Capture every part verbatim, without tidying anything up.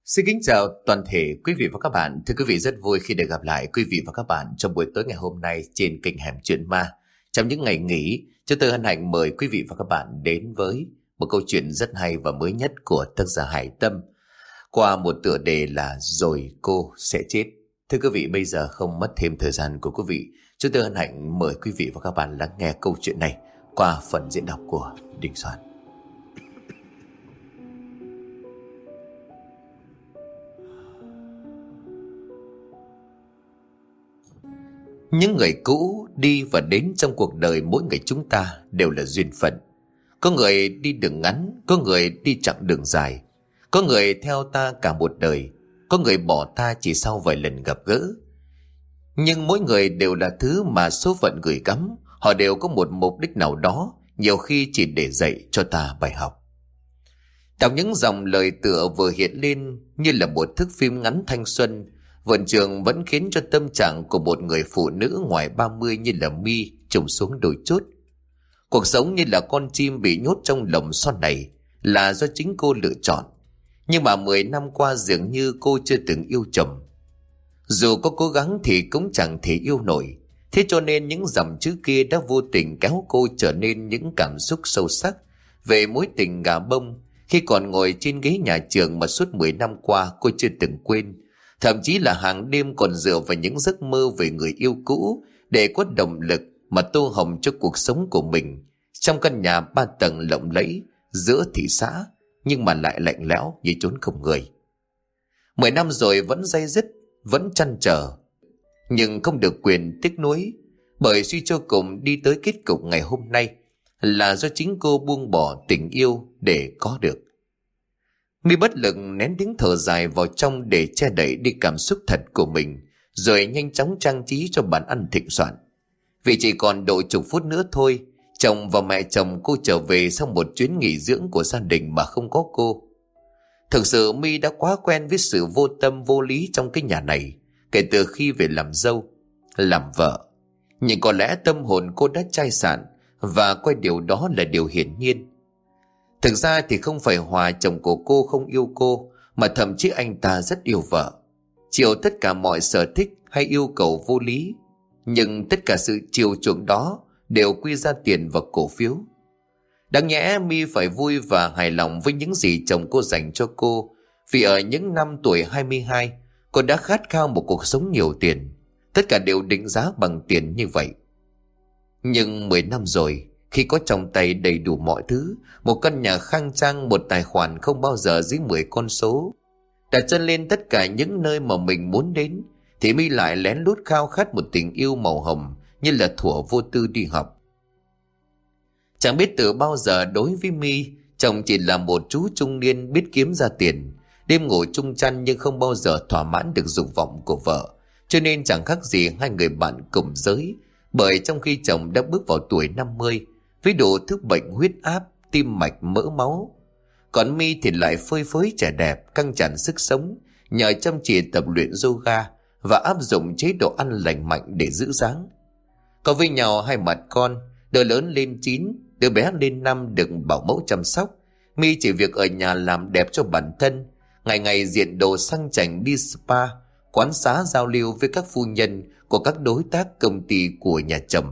Xin kính chào toàn thể quý vị và các bạn. Thưa quý vị, rất vui khi được gặp lại quý vị và các bạn trong buổi tối ngày hôm nay trên kênh Hẻm Chuyện Ma. Trong những ngày nghỉ, chúng tôi hân hạnh mời quý vị và các bạn đến với một câu chuyện rất hay và mới nhất của tác giả Hải Tâm qua một tựa đề là Rồi Cô Sẽ Chết. Thưa quý vị, bây giờ không mất thêm thời gian của quý vị, chúng tôi hân hạnh mời quý vị và các bạn lắng nghe câu chuyện này qua phần diễn đọc của Đình Soạn. Những người cũ đi và đến trong cuộc đời mỗi người chúng ta đều là duyên phận. Có người đi đường ngắn, có người đi chặng đường dài. Có người theo ta cả một đời, có người bỏ ta chỉ sau vài lần gặp gỡ. Nhưng mỗi người đều là thứ mà số phận gửi gắm. Họ đều có một mục đích nào đó, nhiều khi chỉ để dạy cho ta bài học. Đọc những dòng lời tựa vừa hiện lên như là một thước phim ngắn thanh xuân, vườn trường vẫn khiến cho tâm trạng của một người phụ nữ ngoài ba mươi như là My trùng xuống đôi chút. Cuộc sống như là con chim bị nhốt trong lồng son này là do chính cô lựa chọn. Nhưng mà mười năm qua dường như cô chưa từng yêu chồng. Dù có cố gắng thì cũng chẳng thể yêu nổi. Thế cho nên những dòng chữ kia đã vô tình kéo cô trở nên những cảm xúc sâu sắc về mối tình gà bông khi còn ngồi trên ghế nhà trường mà suốt mười năm qua cô chưa từng quên. Thậm chí là hàng đêm còn dựa vào những giấc mơ về người yêu cũ để có động lực mà tô hồng cho cuộc sống của mình trong căn nhà ba tầng lộng lẫy giữa thị xã, nhưng mà lại lạnh lẽo như chốn không người. Mười năm rồi vẫn day dứt, vẫn trăn trở, nhưng không được quyền tiếc nuối, bởi suy cho cùng đi tới kết cục ngày hôm nay là do chính cô buông bỏ tình yêu để có được. My bất lực nén tiếng thở dài vào trong để che đậy đi cảm xúc thật của mình, rồi nhanh chóng trang trí cho bàn ăn thịnh soạn. Vì chỉ còn độ chục phút nữa thôi, chồng và mẹ chồng cô trở về sau một chuyến nghỉ dưỡng của gia đình mà không có cô. Thực sự My đã quá quen với sự vô tâm vô lý trong cái nhà này kể từ khi về làm dâu, làm vợ. Nhưng có lẽ tâm hồn cô đã chai sạn và coi điều đó là điều hiển nhiên. Thực ra thì không phải Hòa chồng của cô không yêu cô, mà thậm chí anh ta rất yêu vợ, chiều tất cả mọi sở thích hay yêu cầu vô lý. Nhưng tất cả sự chiều chuộng đó đều quy ra tiền và cổ phiếu. Đáng nhẽ My phải vui và hài lòng với những gì chồng cô dành cho cô, vì ở những năm tuổi hai mươi hai, cô đã khát khao một cuộc sống nhiều tiền. Tất cả đều định giá bằng tiền như vậy. Nhưng mười năm rồi, khi có trong tay đầy đủ mọi thứ, một căn nhà khang trang, một tài khoản không bao giờ dưới mười con số, đặt chân lên tất cả những nơi mà mình muốn đến, thì My lại lén lút khao khát một tình yêu màu hồng như là thuở vô tư đi học. Chẳng biết từ bao giờ đối với My, chồng chỉ là một chú trung niên biết kiếm ra tiền, đêm ngủ chung chăn nhưng không bao giờ thỏa mãn được dục vọng của vợ, cho nên chẳng khác gì hai người bạn cùng giới. Bởi trong khi chồng đã bước vào tuổi năm mươi với đủ thứ bệnh huyết áp, tim mạch, mỡ máu, còn My thì lại phơi phới trẻ đẹp, căng tràn sức sống nhờ chăm chỉ tập luyện yoga và áp dụng chế độ ăn lành mạnh để giữ dáng. Có với nhau hai mặt con, đứa lớn lên chín, đứa bé lên năm được bảo mẫu chăm sóc. My chỉ việc ở nhà làm đẹp cho bản thân, ngày ngày diện đồ sang chảnh đi spa, quán xá giao lưu với các phu nhân của các đối tác công ty của nhà chồng.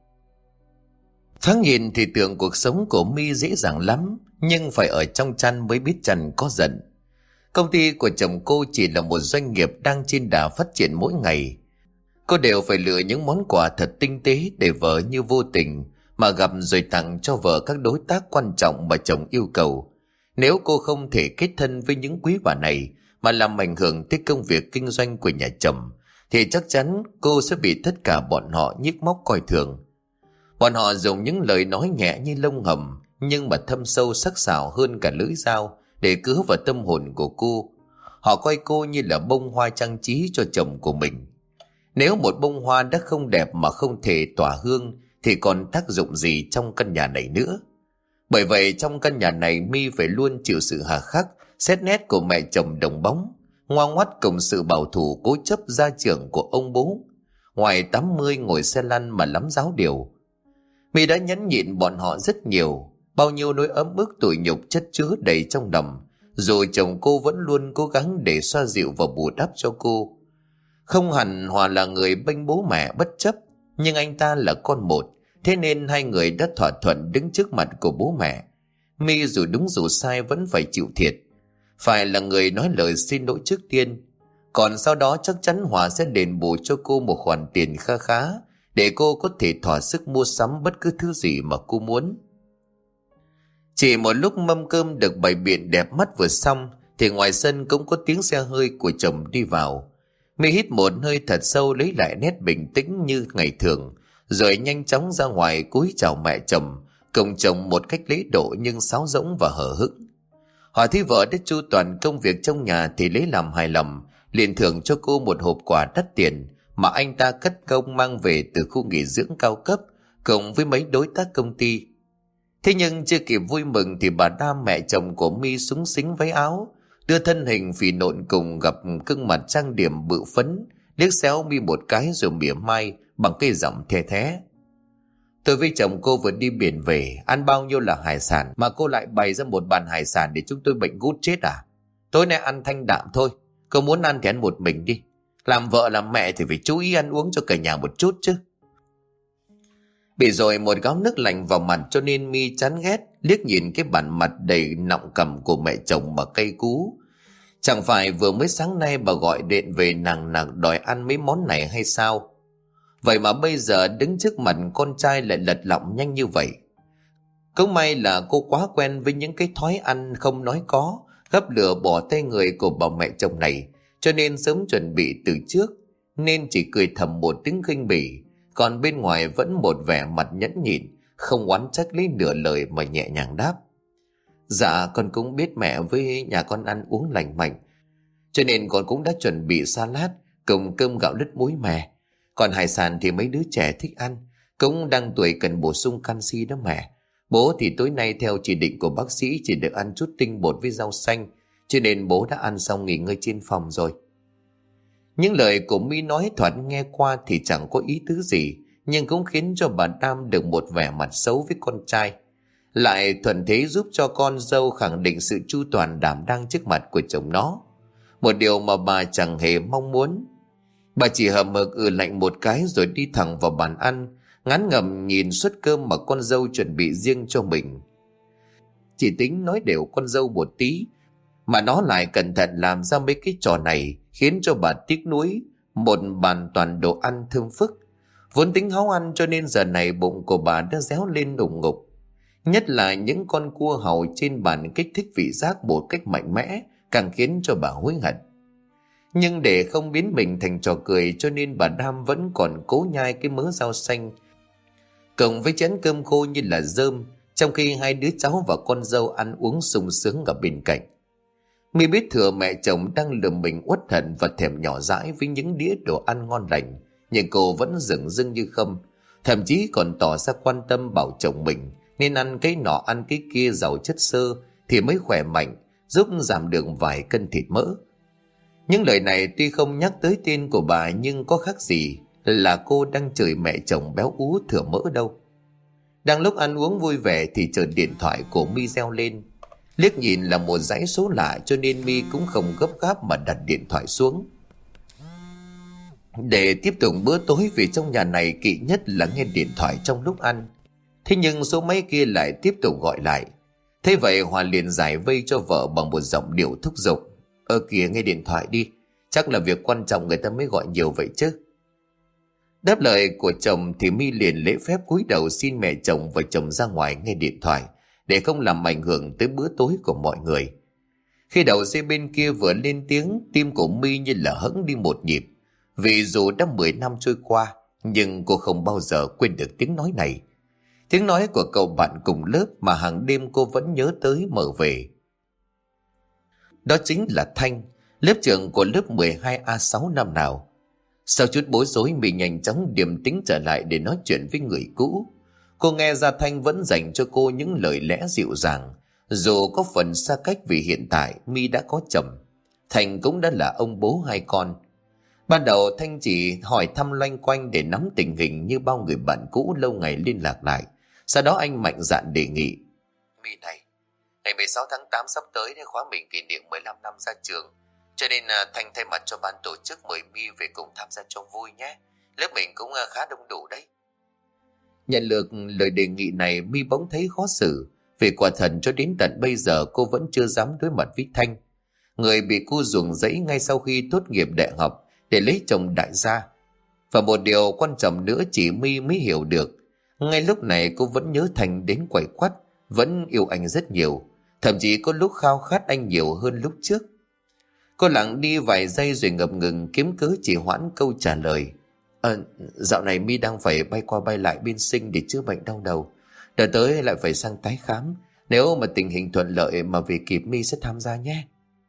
Thoáng nhìn thì tưởng cuộc sống của My dễ dàng lắm, nhưng phải ở trong chăn mới biết chăn có giận. Công ty của chồng cô chỉ là một doanh nghiệp đang trên đà phát triển mỗi ngày. Cô đều phải lựa những món quà thật tinh tế để vợ như vô tình mà gặp rồi tặng cho vợ các đối tác quan trọng mà chồng yêu cầu. Nếu cô không thể kết thân với những quý bà này mà làm ảnh hưởng tới công việc kinh doanh của nhà chồng, thì chắc chắn cô sẽ bị tất cả bọn họ nhức móc coi thường. Bọn họ dùng những lời nói nhẹ như lông hầm, nhưng mà thâm sâu sắc sảo hơn cả lưỡi dao để cứa vào tâm hồn của cô. Họ coi cô như là bông hoa trang trí cho chồng của mình. Nếu một bông hoa đã không đẹp mà không thể tỏa hương thì còn tác dụng gì trong căn nhà này nữa. Bởi vậy trong căn nhà này My phải luôn chịu sự hà khắc, xét nét của mẹ chồng đồng bóng, ngoan ngoắt cùng sự bảo thủ cố chấp gia trưởng của ông bố. Ngoài tám mươi ngồi xe lăn mà lắm giáo điều. My đã nhẫn nhịn bọn họ rất nhiều, bao nhiêu nỗi ấm ức tủi nhục chất chứa đầy trong lòng Dù chồng cô vẫn luôn cố gắng để xoa dịu và bù đắp cho cô. Không hẳn Hòa là người bênh bố mẹ bất chấp, nhưng anh ta là con một, thế nên hai người đã thỏa thuận đứng trước mặt của bố mẹ. My dù đúng dù sai vẫn phải chịu thiệt, phải là người nói lời xin lỗi trước tiên. Còn sau đó chắc chắn Hòa sẽ đền bù cho cô một khoản tiền kha khá để cô có thể thỏa sức mua sắm bất cứ thứ gì mà cô muốn. Chỉ một lúc mâm cơm được bày biện đẹp mắt vừa xong thì ngoài sân cũng có tiếng xe hơi của chồng đi vào. My hít một hơi thật sâu lấy lại nét bình tĩnh như ngày thường, rồi nhanh chóng ra ngoài cúi chào mẹ chồng cùng chồng một cách lễ độ nhưng sáo rỗng và hờ hững. Hòa thấy vợ đã chu toàn công việc trong nhà thì lấy làm hài lòng, liền thưởng cho cô một hộp quà đắt tiền mà anh ta cất công mang về từ khu nghỉ dưỡng cao cấp cùng với mấy đối tác công ty. Thế nhưng chưa kịp vui mừng thì bà Đam, mẹ chồng của My, súng xính váy áo, đưa thân hình phì nộn cùng gặp gương mặt trang điểm bự phấn, liếc xéo My một cái rồi mỉa mai bằng cái giọng the thé: "Tôi với chồng cô vừa đi biển về, ăn bao nhiêu là hải sản mà cô lại bày ra một bàn hải sản để chúng tôi bệnh gút chết à? Tối nay ăn thanh đạm thôi, cô muốn ăn thì ăn một mình đi. Làm vợ làm mẹ thì phải chú ý ăn uống cho cả nhà một chút chứ." Bị rồi một gáo nước lạnh vào mặt cho nên My chán ghét liếc nhìn cái bản mặt đầy nọng cằm của mẹ chồng mà cay cú. Chẳng phải vừa mới sáng nay bà gọi điện về nằng nặc đòi ăn mấy món này hay sao? Vậy mà bây giờ đứng trước mặt con trai lại lật lọng nhanh như vậy. Cũng may là cô quá quen với những cái thói ăn không nói có, gấp lửa bỏ tay người của bà mẹ chồng này, cho nên sớm chuẩn bị từ trước, nên chỉ cười thầm một tiếng khinh bỉ, còn bên ngoài vẫn một vẻ mặt nhẫn nhịn, không oán trách lấy nửa lời mà nhẹ nhàng đáp: "Dạ con cũng biết mẹ với nhà con ăn uống lành mạnh, cho nên con cũng đã chuẩn bị salad cùng cơm gạo lứt muối mè. Còn hải sản thì mấy đứa trẻ thích ăn, cũng đang tuổi cần bổ sung canxi đó mẹ. Bố thì tối nay theo chỉ định của bác sĩ chỉ được ăn chút tinh bột với rau xanh, cho nên bố đã ăn xong nghỉ ngơi trên phòng rồi." Những lời của My nói thoạt nghe qua thì chẳng có ý tứ gì, nhưng cũng khiến cho bà Đam được một vẻ mặt xấu với con trai, lại thuận thế giúp cho con dâu khẳng định sự chu toàn đảm đang trước mặt của chồng nó, một điều mà bà chẳng hề mong muốn. Bà chỉ hậm hực ừ lạnh một cái rồi đi thẳng vào bàn ăn, ngán ngẩm nhìn suất cơm mà con dâu chuẩn bị riêng cho mình. Chỉ tính nói đều con dâu một tí mà nó lại cẩn thận làm ra mấy cái trò này, khiến cho bà tiếc nuối một bàn toàn đồ ăn thơm phức. Vốn tính háu ăn cho nên giờ này bụng của bà đã réo lên đùng ngục, nhất là những con cua hàu trên bàn kích thích vị giác một cách mạnh mẽ, càng khiến cho bà hối hận. Nhưng để không biến mình thành trò cười cho nên bà Đam vẫn còn cố nhai cái mớ rau xanh cộng với chén cơm khô như là rơm, trong khi hai đứa cháu và con dâu ăn uống sung sướng ở bên cạnh. My biết thừa mẹ chồng đang lườm mình uất hận và thèm nhỏ dãi với những đĩa đồ ăn ngon lành, nhưng cô vẫn dửng dưng như không, thậm chí còn tỏ ra quan tâm bảo chồng mình nên ăn cái nọ ăn cái kia giàu chất xơ thì mới khỏe mạnh, giúp giảm được vài cân thịt mỡ. Những lời này tuy không nhắc tới tên của bà nhưng có khác gì là cô đang chửi mẹ chồng béo ú thừa mỡ đâu. Đang lúc ăn uống vui vẻ thì chợt điện thoại của My reo lên. Liếc nhìn là một dãy số lạ cho nên My cũng không gấp gáp mà đặt điện thoại xuống để tiếp tục bữa tối, vì trong nhà này kỵ nhất là nghe điện thoại trong lúc ăn. Thế nhưng số máy kia lại tiếp tục gọi lại. Thế vậy Hòa liền giải vây cho vợ bằng một giọng điệu thúc giục: "Ơ kìa, nghe điện thoại đi, chắc là việc quan trọng người ta mới gọi nhiều vậy chứ." Đáp lời của chồng thì My liền lễ phép cúi đầu xin mẹ chồng và chồng ra ngoài nghe điện thoại để không làm ảnh hưởng tới bữa tối của mọi người. Khi đầu dây bên kia vừa lên tiếng, tim của My như là hững đi một nhịp, vì dù đã mười năm trôi qua nhưng cô không bao giờ quên được tiếng nói này. Tiếng nói của cậu bạn cùng lớp mà hàng đêm cô vẫn nhớ tới mở về. Đó chính là Thanh, lớp trưởng của lớp mười hai A sáu năm nào. Sau chút bối rối, mình nhanh chóng điềm tĩnh trở lại để nói chuyện với người cũ. Cô nghe ra Thanh vẫn dành cho cô những lời lẽ dịu dàng, dù có phần xa cách vì hiện tại My đã có chồng, Thanh cũng đã là ông bố hai con. Ban đầu Thanh chỉ hỏi thăm loanh quanh để nắm tình hình như bao người bạn cũ lâu ngày liên lạc lại. Sau đó anh mạnh dạn đề nghị: "My này, Ngày mười sáu tháng tám sắp tới thì khóa mình kỷ niệm mười lăm năm ra trường, cho nên à, Thanh thay mặt cho ban tổ chức mời My về cùng tham gia cho vui nhé. Lớp mình cũng à, khá đông đủ đấy. Nhận được lời đề nghị này, My bỗng thấy khó xử, vì quả thật cho đến tận bây giờ cô vẫn chưa dám đối mặt với Thanh, người bị cô ruồng rẫy ngay sau khi tốt nghiệp đại học để lấy chồng đại gia. Và một điều quan trọng nữa chỉ My mới hiểu được, ngay lúc này cô vẫn nhớ Thanh đến quẩy quắt, vẫn yêu anh rất nhiều, thậm chí có lúc khao khát anh nhiều hơn lúc trước. Cô lặng đi vài giây rồi ngập ngừng kiếm cớ chỉ hoãn câu trả lời. À, dạo này My đang phải bay qua bay lại bên Sinh để chữa bệnh đau đầu, đợt tới lại phải sang tái khám. Nếu mà tình hình thuận lợi mà về kịp, My sẽ tham gia nhé.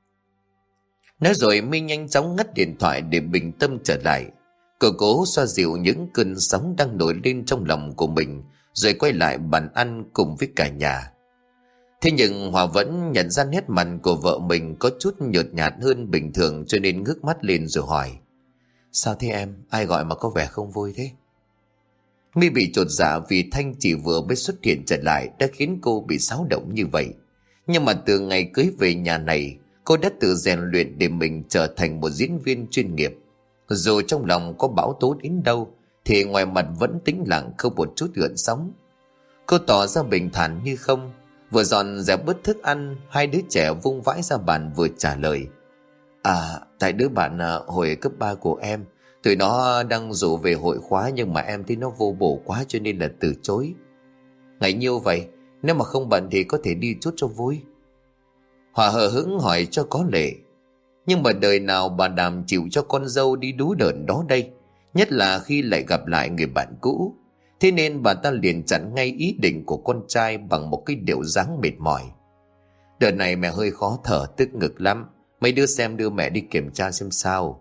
Nói rồi My nhanh chóng ngắt điện thoại để bình tâm trở lại. Cô cố xoa dịu những cơn sóng đang nổi lên trong lòng của mình, rồi quay lại bàn ăn cùng với cả nhà. Thế nhưng Hòa vẫn nhận ra nét mặt của vợ mình có chút nhợt nhạt hơn bình thường, cho nên ngước mắt lên rồi hỏi: Sao thế em? Ai gọi mà có vẻ không vui thế? My bị chột dạ vì Thanh chỉ vừa mới xuất hiện trở lại đã khiến cô bị xáo động như vậy. Nhưng mà từ ngày cưới về nhà này, cô đã tự rèn luyện để mình trở thành một diễn viên chuyên nghiệp. Dù trong lòng có bão tố đến đâu thì ngoài mặt vẫn tĩnh lặng, không một chút gợn sóng. Cô tỏ ra bình thản như không, vừa dọn dẹp bớt thức ăn, hai đứa trẻ vung vãi ra bàn vừa trả lời: À, tại đứa bạn hồi cấp ba của em, tụi nó đang rủ về hội khóa, nhưng mà em thấy nó vô bổ quá cho nên là từ chối. Ngày nhiêu vậy? Nếu mà không bận thì có thể đi chút cho vui. Hòa hờ hững hỏi cho có lệ. Nhưng mà đời nào bà Đàm chịu cho con dâu đi đú đợn đó đây, nhất là khi lại gặp lại người bạn cũ. Thế nên bà ta liền chặn ngay ý định của con trai bằng một cái điệu dáng mệt mỏi: Đợt này mẹ hơi khó thở, tức ngực lắm, mấy đứa xem đưa mẹ đi kiểm tra xem sao.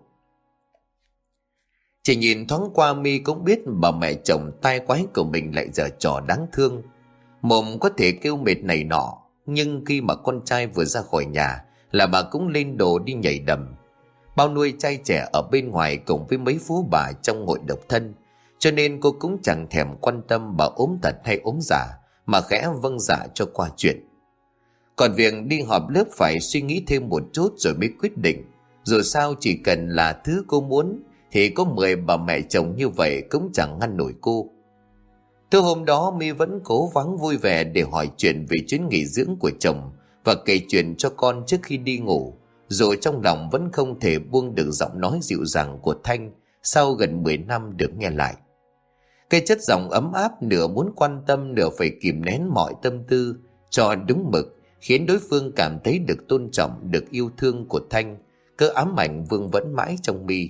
Chỉ nhìn thoáng qua My cũng biết bà mẹ chồng tai quái của mình lại giở trò đáng thương. Mồm có thể kêu mệt này nọ, nhưng khi mà con trai vừa ra khỏi nhà là bà cũng lên đồ đi nhảy đầm. Bao nuôi trai trẻ ở bên ngoài cùng với mấy phú bà trong hội độc thân, cho nên cô cũng chẳng thèm quan tâm bà ốm tật hay ốm giả, mà khẽ vâng dạ cho qua chuyện. Còn việc đi họp lớp phải suy nghĩ thêm một chút rồi mới quyết định. Dù sao chỉ cần là thứ cô muốn thì có mười bà mẹ chồng như vậy cũng chẳng ngăn nổi cô. Từ hôm đó My vẫn cố gắng vui vẻ để hỏi chuyện về chuyến nghỉ dưỡng của chồng và kể chuyện cho con trước khi đi ngủ, dù trong lòng vẫn không thể buông được giọng nói dịu dàng của Thanh sau gần mười năm được nghe lại. Cái chất giọng ấm áp nửa muốn quan tâm nửa phải kìm nén mọi tâm tư cho đúng mực, khiến đối phương cảm thấy được tôn trọng, được yêu thương của Thanh, cứ ám ảnh vương vấn mãi trong My.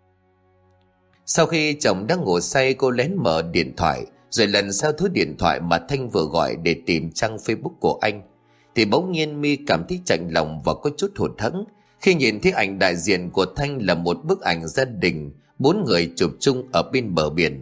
Sau khi chồng đã ngủ say, cô lén mở điện thoại rồi lần sau thứ điện thoại mà Thanh vừa gọi để tìm trang Facebook của anh, thì bỗng nhiên My cảm thấy chạnh lòng và có chút hụt hẫng khi nhìn thấy ảnh đại diện của Thanh là một bức ảnh gia đình bốn người chụp chung ở bên bờ biển.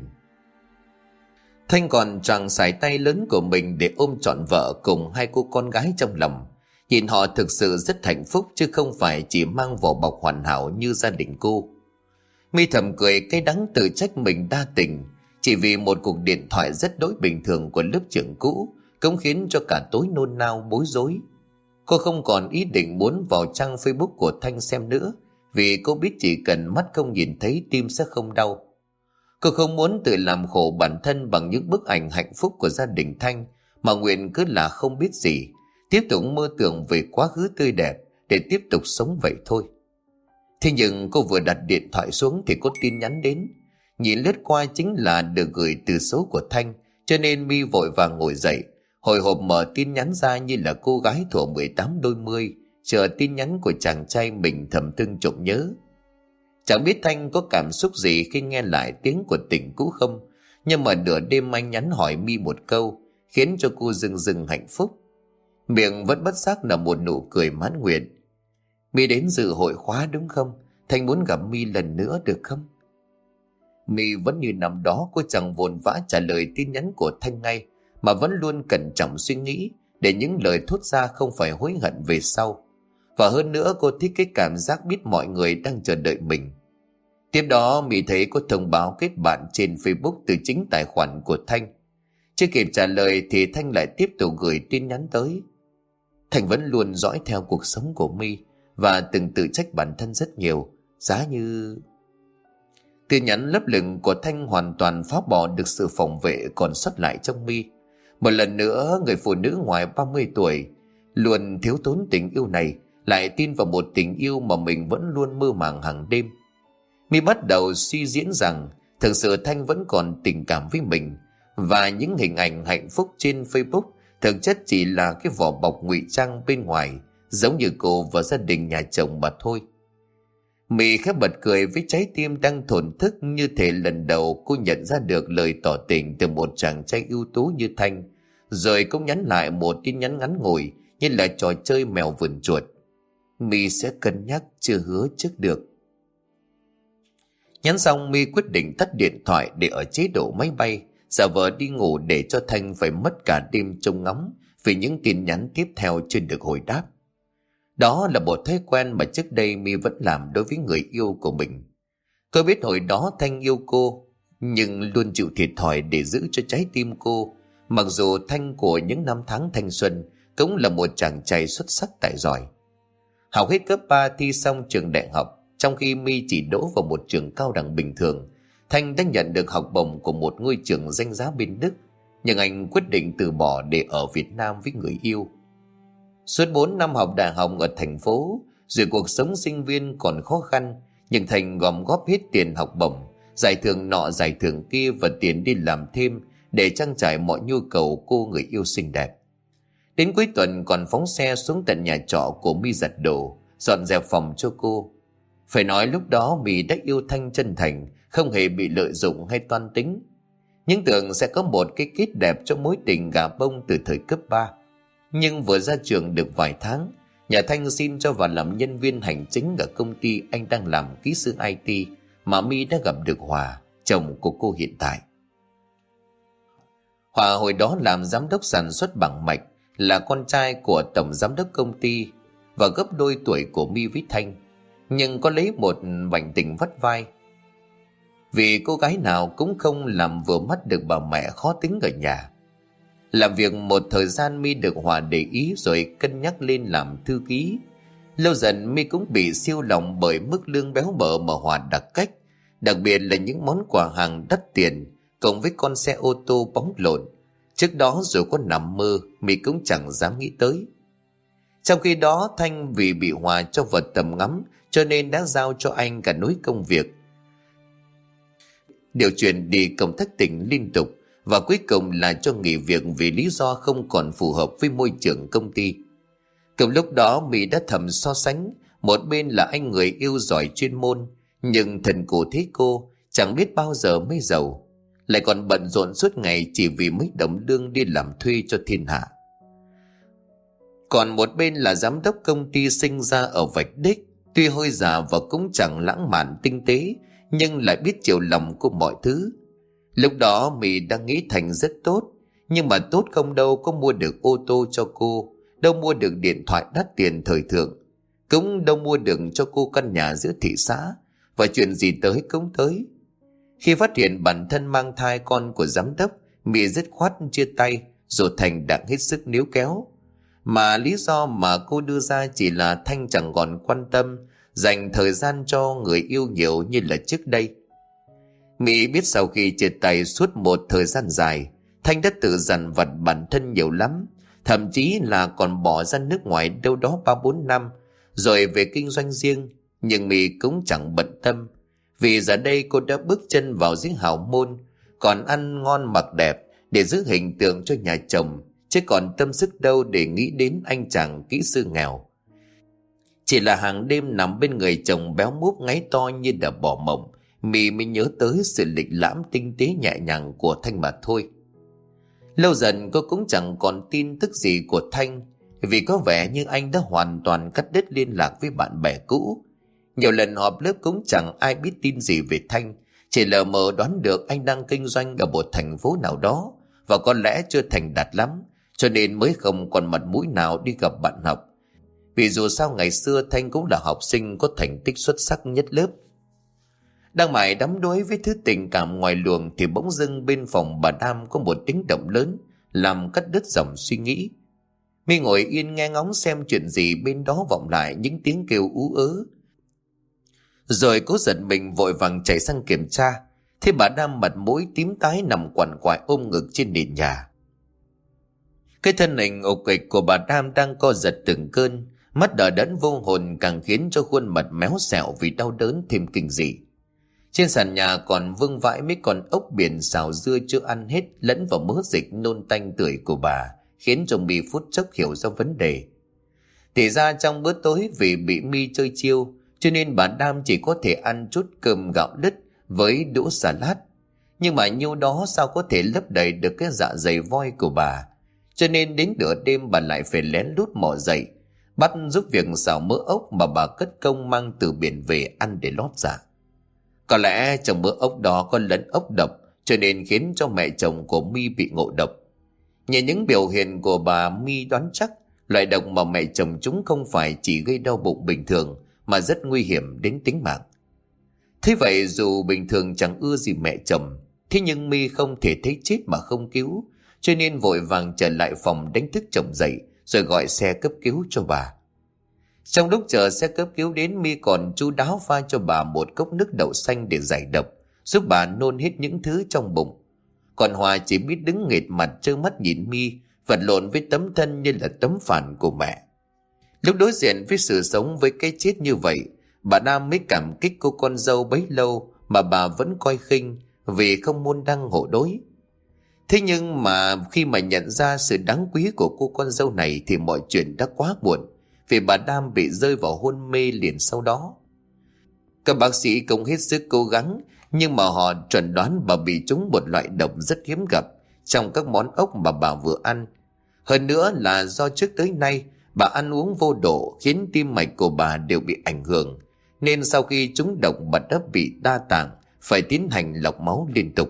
Thanh còn choàng sải tay lớn của mình để ôm trọn vợ cùng hai cô con gái trong lòng. Nhìn họ thực sự rất hạnh phúc, chứ không phải chỉ mang vỏ bọc hoàn hảo như gia đình cô. My thầm cười cay đắng tự trách mình đa tình, chỉ vì một cuộc điện thoại rất đối bình thường của lớp trưởng cũ cũng khiến cho cả tối nôn nao bối rối. Cô không còn ý định muốn vào trang Facebook của Thanh xem nữa, vì cô biết chỉ cần mắt không nhìn thấy tim sẽ không đau. Cô không muốn tự làm khổ bản thân bằng những bức ảnh hạnh phúc của gia đình Thanh, mà nguyện cứ là không biết gì, tiếp tục mơ tưởng về quá khứ tươi đẹp để tiếp tục sống vậy thôi. Thế nhưng cô vừa đặt điện thoại xuống thì có tin nhắn đến. Nhìn lướt qua chính là được gửi từ số của Thanh, cho nên My vội vàng ngồi dậy, hồi hộp mở tin nhắn ra như là cô gái thuở mười tám đôi mươi, chờ tin nhắn của chàng trai mình thầm thương trộm nhớ. Chẳng biết Thanh có cảm xúc gì khi nghe lại tiếng của tình cũ không, nhưng mà nửa đêm anh nhắn hỏi My một câu khiến cho cô rưng rưng hạnh phúc. Miệng vẫn bất giác là một nụ cười mãn nguyện. My đến dự hội khóa đúng không? Thanh muốn gặp My lần nữa được không? My vẫn như năm đó, cô chẳng vội vã trả lời tin nhắn của Thanh ngay, mà vẫn luôn cẩn trọng suy nghĩ để những lời thốt ra không phải hối hận về sau. Và hơn nữa cô thích cái cảm giác biết mọi người đang chờ đợi mình. Tiếp đó My thấy có thông báo kết bạn trên Facebook từ chính tài khoản của Thanh. Chưa kịp trả lời thì Thanh lại tiếp tục gửi tin nhắn tới. Thành vẫn luôn dõi theo cuộc sống của My và từng tự trách bản thân rất nhiều. Giá như... Tin nhắn lấp lửng của Thanh hoàn toàn phá bỏ được sự phòng vệ còn sót lại trong My. Một lần nữa, người phụ nữ ngoài ba mươi tuổi luôn thiếu thốn tình yêu này lại tin vào một tình yêu mà mình vẫn luôn mơ màng hàng đêm. My bắt đầu suy diễn rằng thực sự Thanh vẫn còn tình cảm với mình, và những hình ảnh hạnh phúc trên Facebook thực chất chỉ là cái vỏ bọc ngụy trang bên ngoài, giống như cô và gia đình nhà chồng mà thôi. My khẽ bật cười với trái tim đang thổn thức, như thể lần đầu cô nhận ra được lời tỏ tình từ một chàng trai ưu tú như Thanh, rồi cũng nhắn lại một tin nhắn ngắn ngủi như là trò chơi mèo vườn chuột. My sẽ cân nhắc, chưa hứa trước được. Nhắn xong, My quyết định tắt điện thoại để ở chế độ máy bay, giả vờ đi ngủ để cho Thanh phải mất cả đêm trông ngóng vì những tin nhắn tiếp theo chưa được hồi đáp. Đó là một thói quen mà trước đây My vẫn làm đối với người yêu của mình. Cô biết hồi đó Thanh yêu cô, nhưng luôn chịu thiệt thòi để giữ cho trái tim cô, mặc dù Thanh của những năm tháng thanh xuân cũng là một chàng trai xuất sắc tài giỏi. Học hết cấp ba, thi xong trường đại học, trong khi My chỉ đỗ vào một trường cao đẳng bình thường, Thanh đã nhận được học bổng của một ngôi trường danh giá bên Đức, nhưng anh quyết định từ bỏ để ở Việt Nam với người yêu. Suốt bốn năm học đại học ở thành phố, dù cuộc sống sinh viên còn khó khăn, nhưng Thành gom góp hết tiền học bổng, giải thưởng nọ giải thưởng kia và tiền đi làm thêm để trang trải mọi nhu cầu cô người yêu xinh đẹp. Đến cuối tuần còn phóng xe xuống tận nhà trọ của My giặt đồ, dọn dẹp phòng cho cô. Phải nói lúc đó My đã yêu Thanh chân thành, không hề bị lợi dụng hay toan tính. Nhưng tưởng sẽ có một cái kết đẹp cho mối tình gà bông từ thời cấp ba. Nhưng vừa ra trường được vài tháng, nhà Thanh xin cho vào làm nhân viên hành chính ở công ty anh đang làm kỹ sư i tê mà My đã gặp được Hòa, chồng của cô hiện tại. Hòa hồi đó làm giám đốc sản xuất bằng mạch, là con trai của tổng giám đốc công ty và gấp đôi tuổi của My với Thanh, nhưng có lấy một vành tình vắt vai. Vì cô gái nào cũng không làm vừa mắt được bà mẹ khó tính ở nhà. Làm việc một thời gian, My được Hòa để ý rồi cân nhắc lên làm thư ký. Lâu dần My cũng bị siêu lòng bởi mức lương béo bở mà Hòa đặt cách, đặc biệt là những món quà hàng đắt tiền cộng với con xe ô tô bóng lộn. Trước đó dù có nằm mơ, My cũng chẳng dám nghĩ tới. Trong khi đó, Thanh vì bị Hòa cho vào tầm ngắm cho nên đã giao cho anh cả núi công việc, điều chuyển đi công tác tỉnh liên tục, và cuối cùng là cho nghỉ việc vì lý do không còn phù hợp với môi trường công ty. Cùng lúc đó, My đã thầm so sánh, một bên là anh người yêu giỏi chuyên môn, nhưng thần cụ thế cô chẳng biết bao giờ mới giàu, lại còn bận rộn suốt ngày chỉ vì mấy đồng lương đi làm thuê cho thiên hạ. Còn một bên là giám đốc công ty sinh ra ở vạch đích, tuy hơi già và cũng chẳng lãng mạn tinh tế, nhưng lại biết chiều lòng của mọi thứ. Lúc đó My đang nghĩ Thành rất tốt, nhưng mà tốt không đâu có mua được ô tô cho cô, đâu mua được điện thoại đắt tiền thời thượng, cũng đâu mua được cho cô căn nhà giữa thị xã, và chuyện gì tới cũng tới. Khi phát hiện bản thân mang thai con của giám đốc, My dứt khoát chia tay, rồi Thành đang hết sức níu kéo. Mà lý do mà cô đưa ra chỉ là Thanh chẳng còn quan tâm, dành thời gian cho người yêu nhiều như là trước đây. Mỹ biết sau khi chia tay suốt một thời gian dài, Thanh đã tự dằn vặt bản thân nhiều lắm, thậm chí là còn bỏ ra nước ngoài đâu đó ba bốn năm, rồi về kinh doanh riêng. Nhưng Mỹ cũng chẳng bận tâm, vì giờ đây cô đã bước chân vào dưới hào môn, còn ăn ngon mặc đẹp để giữ hình tượng cho nhà chồng, chứ còn tâm sức đâu để nghĩ đến anh chàng kỹ sư nghèo. Chỉ là hàng đêm nằm bên người chồng béo múp ngáy to như đã bỏ mộng, Mì mới nhớ tới sự lịch lãm tinh tế nhẹ nhàng của Thanh mà thôi. Lâu dần cô cũng chẳng còn tin tức gì của Thanh, vì có vẻ như anh đã hoàn toàn cắt đứt liên lạc với bạn bè cũ. Nhiều lần họp lớp cũng chẳng ai biết tin gì về Thanh, chỉ lờ mờ đoán được anh đang kinh doanh ở một thành phố nào đó, và có lẽ chưa thành đạt lắm, cho nên mới không còn mặt mũi nào đi gặp bạn học. Vì dù sao ngày xưa Thanh cũng là học sinh có thành tích xuất sắc nhất lớp. Đang mải đắm đuối với thứ tình cảm ngoài luồng thì bỗng dưng bên phòng bà Nam có một tiếng động lớn làm cắt đứt dòng suy nghĩ. My ngồi yên nghe ngóng xem chuyện gì bên đó vọng lại những tiếng kêu ú ớ. Rồi cố giật mình vội vàng chạy sang kiểm tra. Thế bà Đam mặt mũi tím tái nằm quằn quại ôm ngực trên nền nhà. Cái thân hình ục kịch của bà Đam đang co giật từng cơn, mắt đờ đẫn vô hồn càng khiến cho khuôn mặt méo xẹo vì đau đớn thêm kinh dị. Trên sàn nhà còn vương vãi mấy con ốc biển xào dưa chưa ăn hết lẫn vào mớ dịch nôn tanh tưởi của bà, khiến cho My phút chốc hiểu ra vấn đề. Thì ra trong bữa tối vì bị My chơi chiêu, cho nên bà Đam chỉ có thể ăn chút cơm gạo lứt với đũa salad. Nhưng mà nhiêu đó sao có thể lấp đầy được cái dạ dày voi của bà. Cho nên đến nửa đêm bà lại phải lén lút mò dậy, bắt giúp việc xào mỡ ốc mà bà cất công mang từ biển về ăn để lót dạ. Có lẽ trong mỡ ốc đó có lẫn ốc độc, cho nên khiến cho mẹ chồng của My bị ngộ độc. Nhìn những biểu hiện của bà, My đoán chắc loại độc mà mẹ chồng chúng không phải chỉ gây đau bụng bình thường mà rất nguy hiểm đến tính mạng. Thế vậy dù bình thường chẳng ưa gì mẹ chồng, thế nhưng My không thể thấy chết mà không cứu, cho nên vội vàng trở lại phòng đánh thức chồng dậy rồi gọi xe cấp cứu cho bà. Trong lúc chờ xe cấp cứu đến, My còn chu đáo pha cho bà một cốc nước đậu xanh để giải độc, giúp bà nôn hết những thứ trong bụng. Còn Hòa chỉ biết đứng nghệt mặt trơ mắt nhìn My vật lộn với tấm thân như là tấm phản của mẹ. Lúc đối diện với sự sống với cái chết như vậy, bà Nam mới cảm kích cô con dâu bấy lâu mà bà vẫn coi khinh vì không môn đăng hộ đối. Thế nhưng mà khi mà nhận ra sự đáng quý của cô con dâu này thì mọi chuyện đã quá muộn, vì bà Đam bị rơi vào hôn mê liền sau đó. Các bác sĩ cũng hết sức cố gắng, nhưng mà họ chuẩn đoán bà bị trúng một loại độc rất hiếm gặp trong các món ốc mà bà vừa ăn. Hơn nữa là do trước tới nay bà ăn uống vô độ khiến tim mạch của bà đều bị ảnh hưởng, nên sau khi trúng độc bà đã bị đa tạng, phải tiến hành lọc máu liên tục.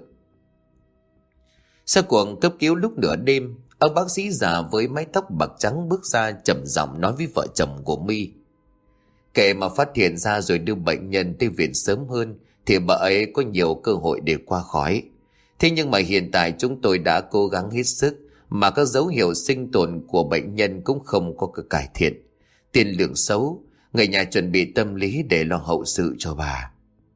Sau cuộc cấp cứu lúc nửa đêm, ông bác sĩ già với mái tóc bạc trắng bước ra trầm giọng nói với vợ chồng của My: kể mà phát hiện ra rồi đưa bệnh nhân tới viện sớm hơn thì bà ấy có nhiều cơ hội để qua khỏi. Thế nhưng mà hiện tại chúng tôi đã cố gắng hết sức mà các dấu hiệu sinh tồn của bệnh nhân cũng không có cải thiện. Tiền lượng xấu, người nhà chuẩn bị tâm lý để lo hậu sự cho bà.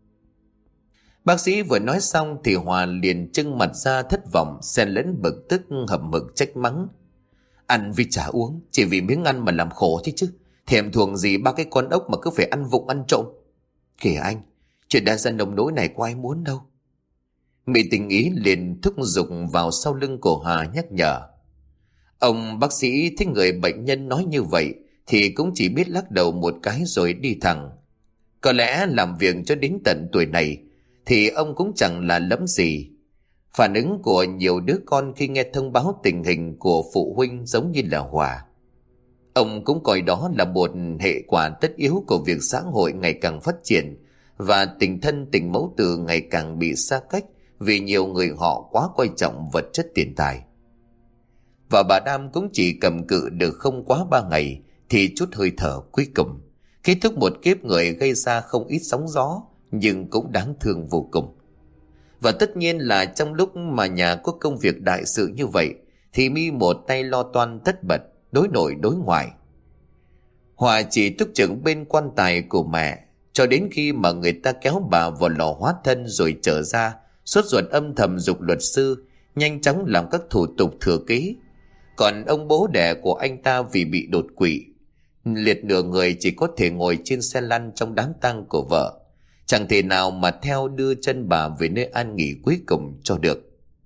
Bác sĩ vừa nói xong thì Hòa liền trưng mặt ra thất vọng, xen lẫn bực tức hậm hực trách mắng: ăn vì chả uống, chỉ vì miếng ăn mà làm khổ thế chứ. Thèm thuồng gì ba cái con ốc mà cứ phải ăn vụng ăn trộm. Kìa anh, chuyện đã ra nông nỗi này có ai muốn đâu. Mỹ tình ý liền thúc giục vào sau lưng của Hà nhắc nhở. Ông bác sĩ thấy người bệnh nhân nói như vậy thì cũng chỉ biết lắc đầu một cái rồi đi thẳng. Có lẽ làm việc cho đến tận tuổi này thì ông cũng chẳng là lắm gì. Phản ứng của nhiều đứa con khi nghe thông báo tình hình của phụ huynh giống như là Hòa. Ông cũng coi đó là một hệ quả tất yếu của việc xã hội ngày càng phát triển và tình thân tình mẫu tử ngày càng bị xa cách vì nhiều người họ quá coi trọng vật chất tiền tài. Và bà Đam cũng chỉ cầm cự được không quá ba ngày thì chút hơi thở cuối cùng, kết thúc một kiếp người gây ra không ít sóng gió nhưng cũng đáng thương vô cùng. Và tất nhiên là trong lúc mà nhà có công việc đại sự như vậy thì My một tay lo toan tất bật, đối nội đối ngoại. Hòa chỉ túc trực bên quan tài của mẹ cho đến khi mà người ta kéo bà vào lò hóa thân rồi trở ra, sốt ruột âm thầm giục luật sư nhanh chóng làm các thủ tục thừa kế. Còn ông bố đẻ của anh ta vì bị đột quỵ, liệt nửa người chỉ có thể ngồi trên xe lăn trong đám tang của vợ, chẳng thể nào mà theo đưa chân bà về nơi an nghỉ cuối cùng cho được.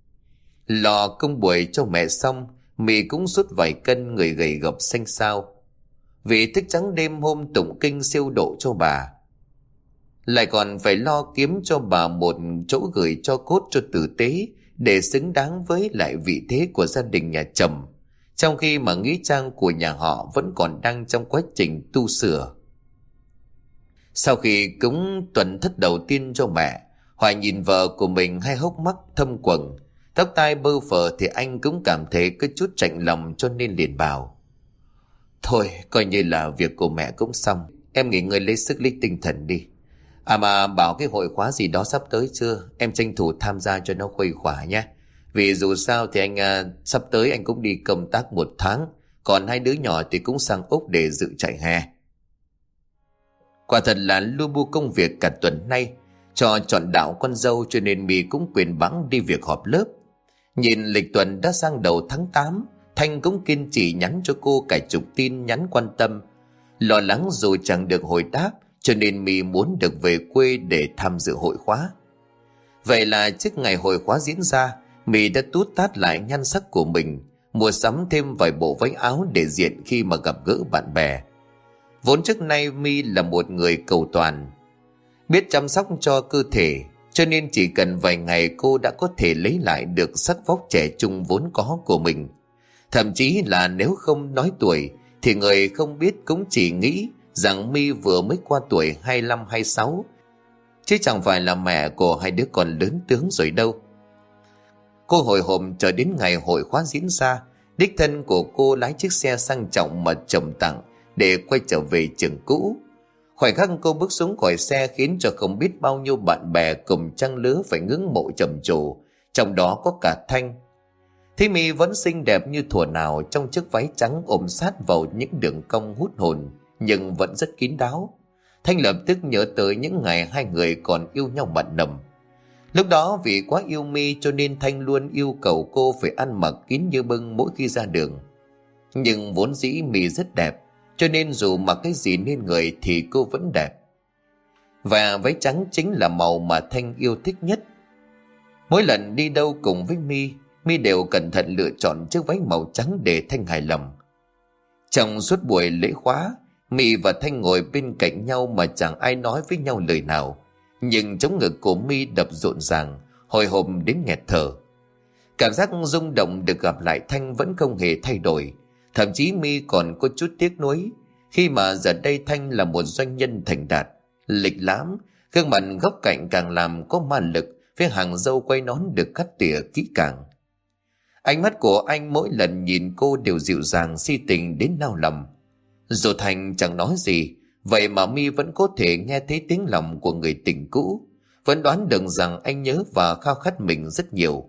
Lò công buổi cho mẹ xong, Mị cũng sút vài cân, người gầy gộc xanh xao vì thức trắng đêm hôm tụng kinh siêu độ cho bà, lại còn phải lo kiếm cho bà một chỗ gửi cho cốt cho tử tế để xứng đáng với lại vị thế của gia đình nhà chồng, trong khi mà nghĩa trang của nhà họ vẫn còn đang trong quá trình tu sửa. Sau khi cúng tuần thất đầu tiên cho mẹ, Hoài nhìn vợ của mình hai hốc mắt thâm quầng, tóc tai bơ phờ thì anh cũng cảm thấy có chút chạnh lòng, cho nên liền bảo: thôi coi như là việc của mẹ cũng xong, em nghỉ ngơi lấy sức lấy tinh thần đi. À mà bảo cái hội khóa gì đó sắp tới chưa, em tranh thủ tham gia cho nó khuây khỏa nhé. Vì dù sao thì anh à, sắp tới anh cũng đi công tác một tháng, còn hai đứa nhỏ thì cũng sang Úc để dự trại hè. Quả thật là lu bu công việc cả tuần nay cho chọn đạo con dâu, cho nên My cũng quyền bẵng đi việc họp lớp. Nhìn lịch tuần đã sang đầu tháng tám, Thanh cũng kiên trì nhắn cho cô cả chục tin nhắn quan tâm. Lo lắng dù chẳng được hồi đáp, cho nên My muốn được về quê để tham dự hội khóa. Vậy là trước ngày hội khóa diễn ra, My đã tút tát lại nhan sắc của mình, mua sắm thêm vài bộ váy áo để diện khi mà gặp gỡ bạn bè. Vốn trước nay My là một người cầu toàn, biết chăm sóc cho cơ thể, cho nên chỉ cần vài ngày cô đã có thể lấy lại được sắc vóc trẻ trung vốn có của mình. Thậm chí là nếu không nói tuổi thì người không biết cũng chỉ nghĩ rằng My vừa mới qua tuổi hai mươi lăm hai mươi sáu, chứ chẳng phải là mẹ của hai đứa con lớn tướng rồi đâu. Cô hồi hộp chờ đến ngày hội khóa diễn ra, đích thân của cô lái chiếc xe sang trọng mà chồng tặng để quay trở về trường cũ. Khoảnh khắc cô bước xuống khỏi xe khiến cho không biết bao nhiêu bạn bè cùng trang lứa phải ngưỡng mộ trầm trồ, trong đó có cả Thanh. Thấy My vẫn xinh đẹp như thuở nào trong chiếc váy trắng ôm sát vào những đường cong hút hồn nhưng vẫn rất kín đáo. Thanh lập tức nhớ tới những ngày hai người còn yêu nhau mặn nồng. Lúc đó vì quá yêu My cho nên Thanh luôn yêu cầu cô phải ăn mặc kín như bưng mỗi khi ra đường. Nhưng vốn dĩ My rất đẹp, cho nên dù mặc cái gì lên người thì cô vẫn đẹp. Và váy trắng chính là màu mà Thanh yêu thích nhất. Mỗi lần đi đâu cùng với My, My đều cẩn thận lựa chọn chiếc váy màu trắng để Thanh hài lòng. Trong suốt buổi lễ khóa, My và Thanh ngồi bên cạnh nhau mà chẳng ai nói với nhau lời nào. Nhưng trống ngực của My đập rộn ràng, hồi hộp đến nghẹt thở. Cảm giác rung động được gặp lại Thanh vẫn không hề thay đổi. Thậm chí My còn có chút tiếc nuối khi mà giờ đây Thanh là một doanh nhân thành đạt, lịch lãm, gương mặt góc cạnh càng làm có ma lực với hàng râu quay nón được cắt tỉa kỹ càng. Ánh mắt của anh mỗi lần nhìn cô đều dịu dàng si tình đến nao lòng. Dù Thanh chẳng nói gì, vậy mà My vẫn có thể nghe thấy tiếng lòng của người tình cũ, vẫn đoán được rằng anh nhớ và khao khát mình rất nhiều.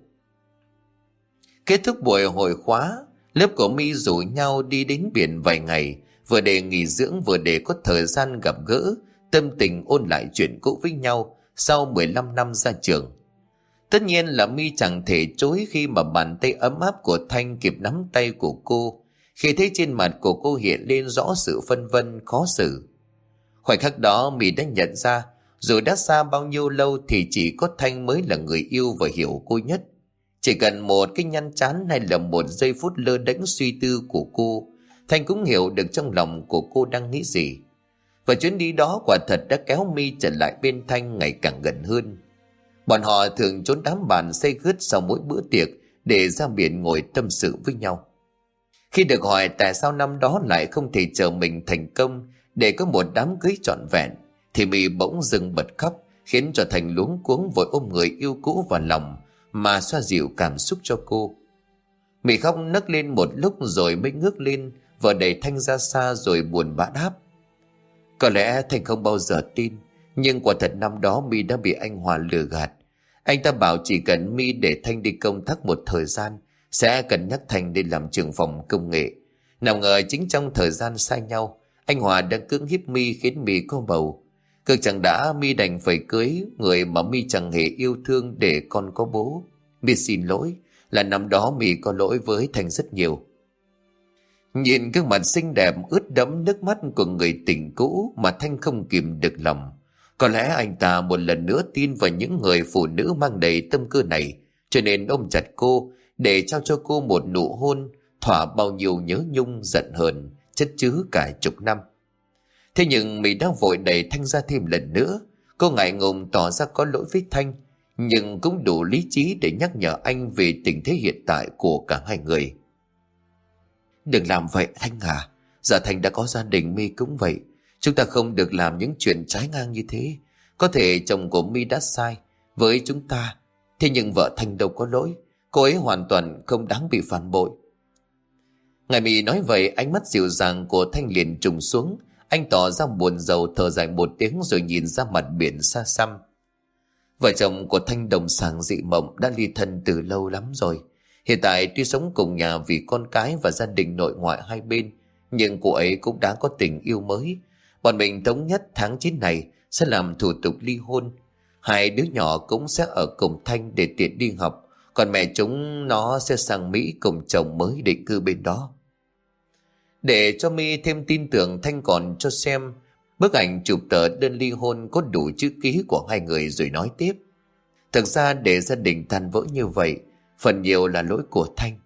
Kết thúc buổi hội khóa, lớp của My rủ nhau đi đến biển vài ngày, vừa để nghỉ dưỡng vừa để có thời gian gặp gỡ, tâm tình ôn lại chuyện cũ với nhau sau mười lăm năm ra trường. Tất nhiên là My chẳng thể chối khi mà bàn tay ấm áp của Thanh kịp nắm tay của cô, khi thấy trên mặt của cô hiện lên rõ sự phân vân khó xử. Khoảnh khắc đó My đã nhận ra, dù đã xa bao nhiêu lâu thì chỉ có Thanh mới là người yêu và hiểu cô nhất. Chỉ cần một cái nhăn chán hay là một giây phút lơ đễnh suy tư của cô, Thanh cũng hiểu được trong lòng của cô đang nghĩ gì. Và chuyến đi đó quả thật đã kéo My trở lại bên Thanh ngày càng gần hơn. Bọn họ thường trốn đám bàn say khướt sau mỗi bữa tiệc để ra biển ngồi tâm sự với nhau. Khi được hỏi tại sao năm đó lại không thể chờ mình thành công để có một đám cưới trọn vẹn, thì My bỗng dưng bật khóc, khiến cho Thành luống cuống vội ôm người yêu cũ vào lòng mà xoa dịu cảm xúc cho cô. My khóc nấc lên một lúc rồi mới ngước lên, vợ đẩy Thanh ra xa rồi buồn bã đáp: Có lẽ Thanh không bao giờ tin, nhưng quả thật năm đó My đã bị anh Hòa lừa gạt. Anh ta bảo chỉ cần My để Thanh đi công tác một thời gian, sẽ cân nhắc Thanh đi làm trưởng phòng công nghệ. Nào ngờ chính trong thời gian xa nhau, anh Hòa đang cưỡng hiếp My khiến My có bầu. Cực chẳng đã, My đành phải cưới người mà My chẳng hề yêu thương để con có bố. My xin lỗi, là năm đó My có lỗi với Thanh rất nhiều. Nhìn gương mặt xinh đẹp ướt đẫm nước mắt của người tình cũ mà Thanh không kìm được lòng. Có lẽ anh ta một lần nữa tin vào những người phụ nữ mang đầy tâm cơ này, cho nên ôm chặt cô để trao cho cô một nụ hôn thỏa bao nhiêu nhớ nhung giận hờn chất chứa cả chục năm. Thế nhưng mình đã vội đẩy Thanh ra thêm lần nữa. Cô ngại ngùng tỏ ra có lỗi với Thanh, nhưng cũng đủ lý trí để nhắc nhở anh về tình thế hiện tại của cả hai người. Đừng làm vậy Thanh à, giờ Thanh đã có gia đình, My cũng vậy. Chúng ta không được làm những chuyện trái ngang như thế. Có thể chồng của My đã sai với chúng ta, thế nhưng vợ Thanh đâu có lỗi. Cô ấy hoàn toàn không đáng bị phản bội. Ngày My nói vậy, ánh mắt dịu dàng của Thanh liền trùng xuống. Anh tỏ ra buồn rầu, thở dài một tiếng rồi nhìn ra mặt biển xa xăm. Vợ chồng của Thanh đồng sàng dị mộng đã ly thân từ lâu lắm rồi. Hiện tại tuy sống cùng nhà vì con cái và gia đình nội ngoại hai bên, nhưng cô ấy cũng đã có tình yêu mới. Bọn mình thống nhất tháng chín này sẽ làm thủ tục ly hôn. Hai đứa nhỏ cũng sẽ ở cùng Thanh để tiện đi học, còn mẹ chúng nó sẽ sang Mỹ cùng chồng mới định cư bên đó. Để cho My thêm tin tưởng, Thanh còn cho xem bức ảnh chụp tờ đơn ly hôn có đủ chữ ký của hai người rồi nói tiếp. Thực ra để gia đình tan vỡ như vậy, phần nhiều là lỗi của Thanh.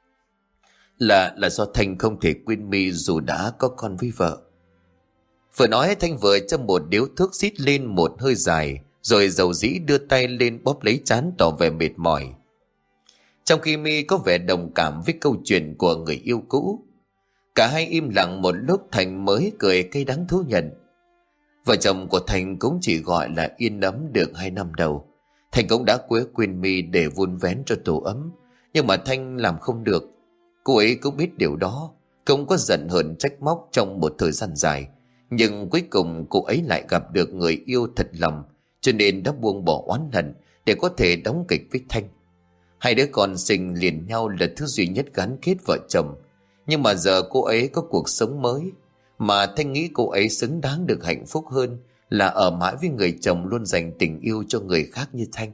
Là là do Thanh không thể quên My dù đã có con với vợ. Vừa nói Thanh vừa châm một điếu thuốc rít lên một hơi dài, rồi dầu dĩ đưa tay lên bóp lấy trán tỏ vẻ mệt mỏi. Trong khi My có vẻ đồng cảm với câu chuyện của người yêu cũ. Cả hai im lặng một lúc, Thành mới cười cay đắng thú nhận. Vợ chồng của Thành cũng chỉ gọi là yên ấm được hai năm đầu. Thành cũng đã quên quên My để vun vén cho tổ ấm, nhưng mà Thanh làm không được. Cô ấy cũng biết điều đó, cũng có giận hờn trách móc trong một thời gian dài. Nhưng cuối cùng cô ấy lại gặp được người yêu thật lòng, cho nên đã buông bỏ oán hận để có thể đóng kịch với Thanh. Hai đứa con sinh liền nhau là thứ duy nhất gắn kết vợ chồng. Nhưng mà giờ cô ấy có cuộc sống mới, mà Thanh nghĩ cô ấy xứng đáng được hạnh phúc hơn là ở mãi với người chồng luôn dành tình yêu cho người khác như Thanh.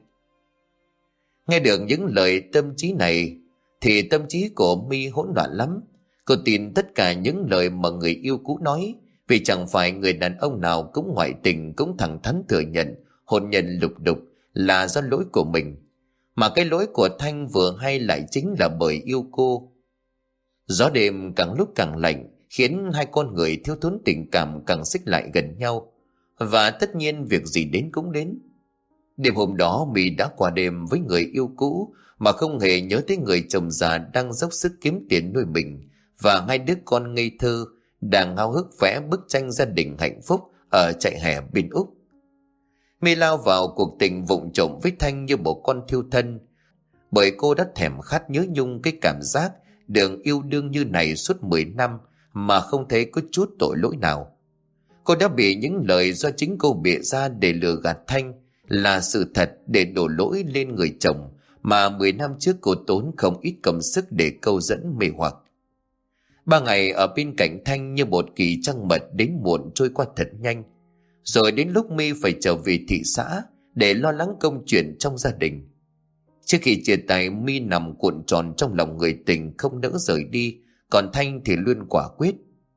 Nghe được những lời tâm trí này thì tâm trí của My hỗn loạn lắm. Cô tin tất cả những lời mà người yêu cũ nói, vì chẳng phải người đàn ông nào cũng ngoại tình cũng thẳng thắn thừa nhận hôn nhân lục đục là do lỗi của mình. Mà cái lỗi của Thanh vừa hay lại chính là bởi yêu cô. Gió đêm càng lúc càng lạnh, khiến hai con người thiếu thốn tình cảm càng xích lại gần nhau. Và tất nhiên việc gì đến cũng đến. Đêm hôm đó My đã qua đêm với người yêu cũ mà không hề nhớ tới người chồng già đang dốc sức kiếm tiền nuôi mình, và hai đứa con ngây thơ đang háo hức vẽ bức tranh gia đình hạnh phúc ở trại hè bên Úc. My lao vào cuộc tình vụng trộm với Thanh như một con thiêu thân, bởi cô đã thèm khát nhớ nhung cái cảm giác được yêu đương như này suốt mười năm mà không thấy có chút tội lỗi nào. Cô đã bị những lời do chính cô bịa ra để lừa gạt Thanh là sự thật, để đổ lỗi lên người chồng mà mười năm trước cô tốn không ít công sức để câu dẫn mê hoặc. Ba ngày ở bên cạnh Thanh như một kỳ trăng mật đến muộn trôi qua thật nhanh. Rồi đến lúc My phải trở về thị xã để lo lắng công chuyện trong gia đình. Trước khi chia tay, My nằm cuộn tròn trong lòng người tình không nỡ rời đi, còn Thanh thì luôn quả quyết.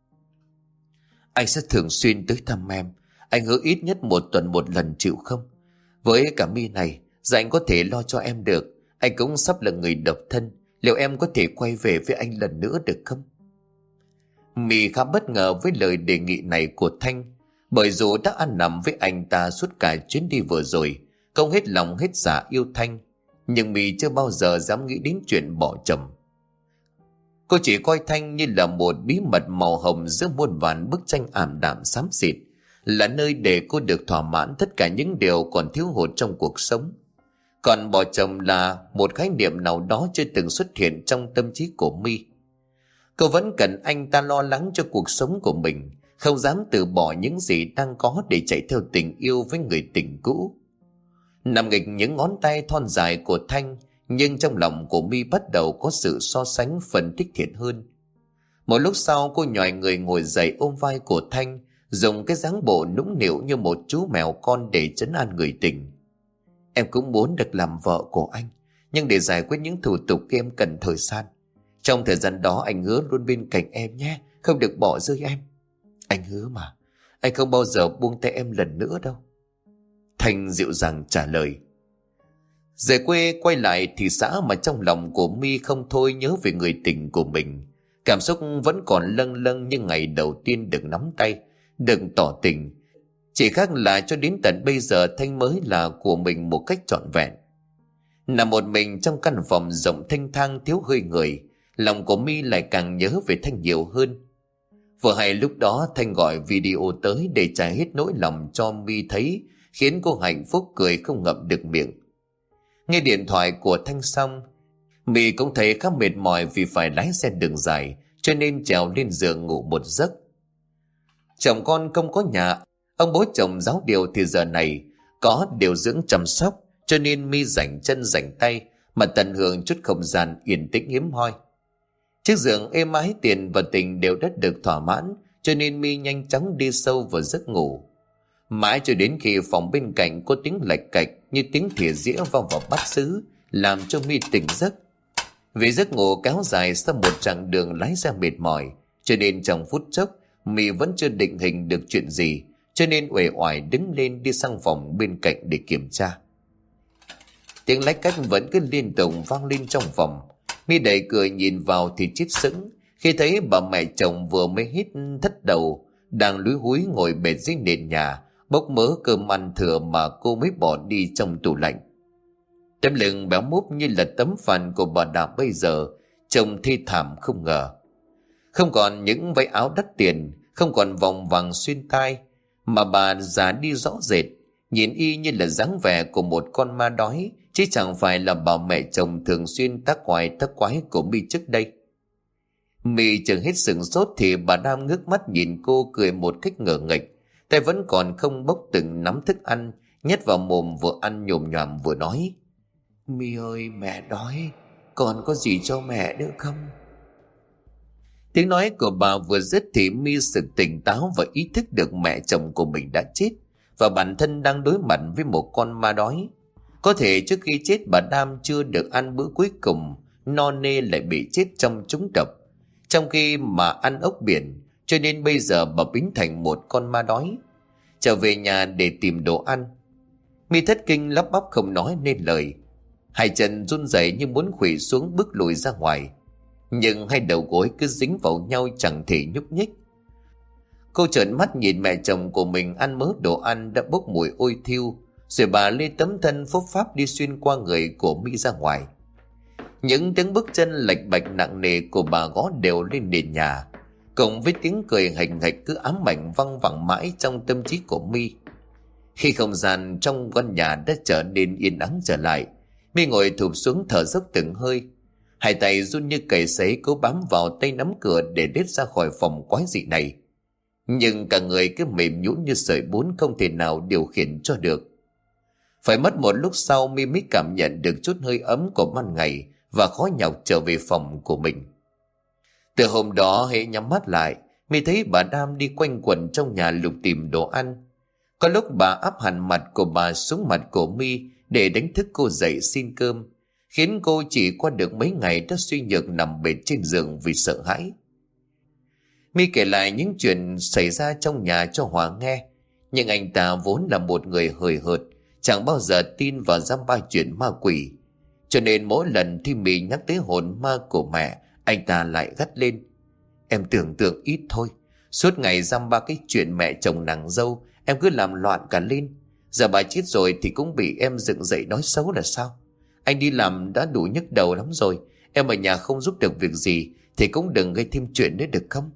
Anh sẽ thường xuyên tới thăm em, anh hứa ít nhất một tuần một lần, chịu không? Với cả My này, dạ anh có thể lo cho em được, anh cũng sắp là người độc thân, liệu em có thể quay về với anh lần nữa được không? My khá bất ngờ với lời đề nghị này của Thanh, bởi dù đã ăn nằm với anh ta suốt cả chuyến đi vừa rồi, không hết lòng hết dạ yêu Thanh, nhưng My chưa bao giờ dám nghĩ đến chuyện bỏ chồng. Cô chỉ coi Thanh như là một bí mật màu hồng giữa muôn vàn bức tranh ảm đạm xám xịt, là nơi để cô được thỏa mãn tất cả những điều còn thiếu hụt trong cuộc sống. Còn bỏ chồng là một khái niệm nào đó chưa từng xuất hiện trong tâm trí của My. Cô vẫn cần anh ta lo lắng cho cuộc sống của mình, không dám từ bỏ những gì đang có để chạy theo tình yêu với người tình cũ. Nằm nghịch những ngón tay thon dài của Thanh, nhưng trong lòng của My bắt đầu có sự so sánh phân tích thiệt hơn. Một lúc sau, cô nhòi người ngồi dậy ôm vai của Thanh, dùng cái dáng bộ nũng nịu như một chú mèo con để trấn an người tình. Em cũng muốn được làm vợ của anh, nhưng để giải quyết những thủ tục kia em cần thời gian. Trong thời gian đó anh hứa luôn bên cạnh em nhé, không được bỏ rơi em. Anh hứa mà, anh không bao giờ buông tay em lần nữa đâu. Thanh dịu dàng trả lời. Rời quê quay lại thị xã mà trong lòng của My không thôi nhớ về người tình của mình. Cảm xúc vẫn còn lâng lâng như ngày đầu tiên được nắm tay, được tỏ tình. Chỉ khác là cho đến tận bây giờ Thanh mới là của mình một cách trọn vẹn. Nằm một mình trong căn phòng rộng thênh thang thiếu hơi người, lòng của My lại càng nhớ về Thanh nhiều hơn. Vừa hay lúc đó Thanh gọi video tới để trải hết nỗi lòng cho My thấy, khiến cô hạnh phúc cười không ngậm được miệng. Nghe điện thoại của Thanh xong, My cũng thấy khá mệt mỏi vì phải lái xe đường dài, cho nên trèo lên giường ngủ một giấc. Chồng con không có nhà, ông bố chồng giáo điều thì giờ này có điều dưỡng chăm sóc, cho nên My rảnh chân rảnh tay mà tận hưởng chút không gian yên tĩnh hiếm hoi. Chiếc giường êm ái, tiền và tình đều đã được thỏa mãn, cho nên My nhanh chóng đi sâu vào giấc ngủ. Mãi cho đến khi phòng bên cạnh có tiếng lạch cạch như tiếng thìa dĩa vào vào bát sứ, làm cho My tỉnh giấc. Vì giấc ngủ kéo dài sau một chặng đường lái xe mệt mỏi, cho nên trong phút chốc My vẫn chưa định hình được chuyện gì, cho nên uể oải đứng lên đi sang phòng bên cạnh để kiểm tra. Tiếng lách cách vẫn cứ liên tục vang lên trong phòng. My đẩy cửa nhìn vào thì chết sững khi thấy bà mẹ chồng vừa mới hít thất đầu đang lúi húi ngồi bệt dưới nền nhà, bốc mớ cơm ăn thừa mà cô mới bỏ đi trong tủ lạnh. Tấm lưng béo múp như là tấm phản của bà Đào bây giờ trông thê thảm không ngờ. Không còn những váy áo đắt tiền, không còn vòng vàng xuyên tai, mà bà già đi rõ rệt, nhìn y như là dáng vẻ của một con ma đói, chứ chẳng phải là bà mẹ chồng thường xuyên tác quái tác quái của My trước đây. My chừng hết sửng sốt thì bà Đam ngước mắt nhìn cô cười một cách ngờ nghệch, tay vẫn còn không bốc từng nắm thức ăn nhét vào mồm, vừa ăn nhồm nhoàm vừa nói: My ơi, mẹ đói, còn có gì cho mẹ nữa không? Tiếng nói của bà vừa dứt thì My sực tỉnh táo và ý thức được mẹ chồng của mình đã chết và bản thân đang đối mặt với một con ma đói. Có thể trước khi chết bà Đam chưa được ăn bữa cuối cùng, no nê lại bị chết trong trúng độc, trong khi mà ăn ốc biển, cho nên bây giờ bà biến thành một con ma đói, trở về nhà để tìm đồ ăn. My thất kinh lắp bắp không nói nên lời, hai chân run rẩy như muốn khuỵu xuống bước lùi ra ngoài, nhưng hai đầu gối cứ dính vào nhau chẳng thể nhúc nhích. Cô trợn mắt nhìn mẹ chồng của mình ăn mớ đồ ăn đã bốc mùi ôi thiêu, rồi bà lê tấm thân phốc pháp đi xuyên qua người của My ra ngoài. Những tiếng bước chân lạch bạch nặng nề của bà gõ đều lên nền nhà, cộng với tiếng cười hành hạch cứ ám ảnh văng vẳng mãi trong tâm trí của My. Khi không gian trong căn nhà đã trở nên yên ắng trở lại, My ngồi thụp xuống thở dốc từng hơi, hai tay run như cầy sấy cố bám vào tay nắm cửa để lết ra khỏi phòng quái dị này, nhưng cả người cứ mềm nhũn như sợi bún, không thể nào điều khiển cho được. Phải mất một lúc sau My mới cảm nhận được chút hơi ấm của ban ngày và khó nhọc trở về phòng của mình. Từ hôm đó hễ nhắm mắt lại, My thấy bà Đam đi quanh quẩn trong nhà lục tìm đồ ăn. Có lúc bà áp hẳn mặt của bà xuống mặt của My để đánh thức cô dậy xin cơm, khiến cô chỉ qua được mấy ngày đã suy nhược nằm bệt trên giường vì sợ hãi. My kể lại những chuyện xảy ra trong nhà cho Hòa nghe, nhưng anh ta vốn là một người hời hợt, chẳng bao giờ tin vào dăm ba chuyện ma quỷ, cho nên mỗi lần khi My nhắc tới hồn ma của mẹ, anh ta lại gắt lên: Em tưởng tượng ít thôi, suốt ngày dăm ba cái chuyện mẹ chồng nàng dâu em cứ làm loạn cả lên, giờ bà chết rồi thì cũng bị em dựng dậy nói xấu là sao? Anh đi làm đã đủ nhức đầu lắm rồi, em ở nhà không giúp được việc gì thì cũng đừng gây thêm chuyện nữa được không?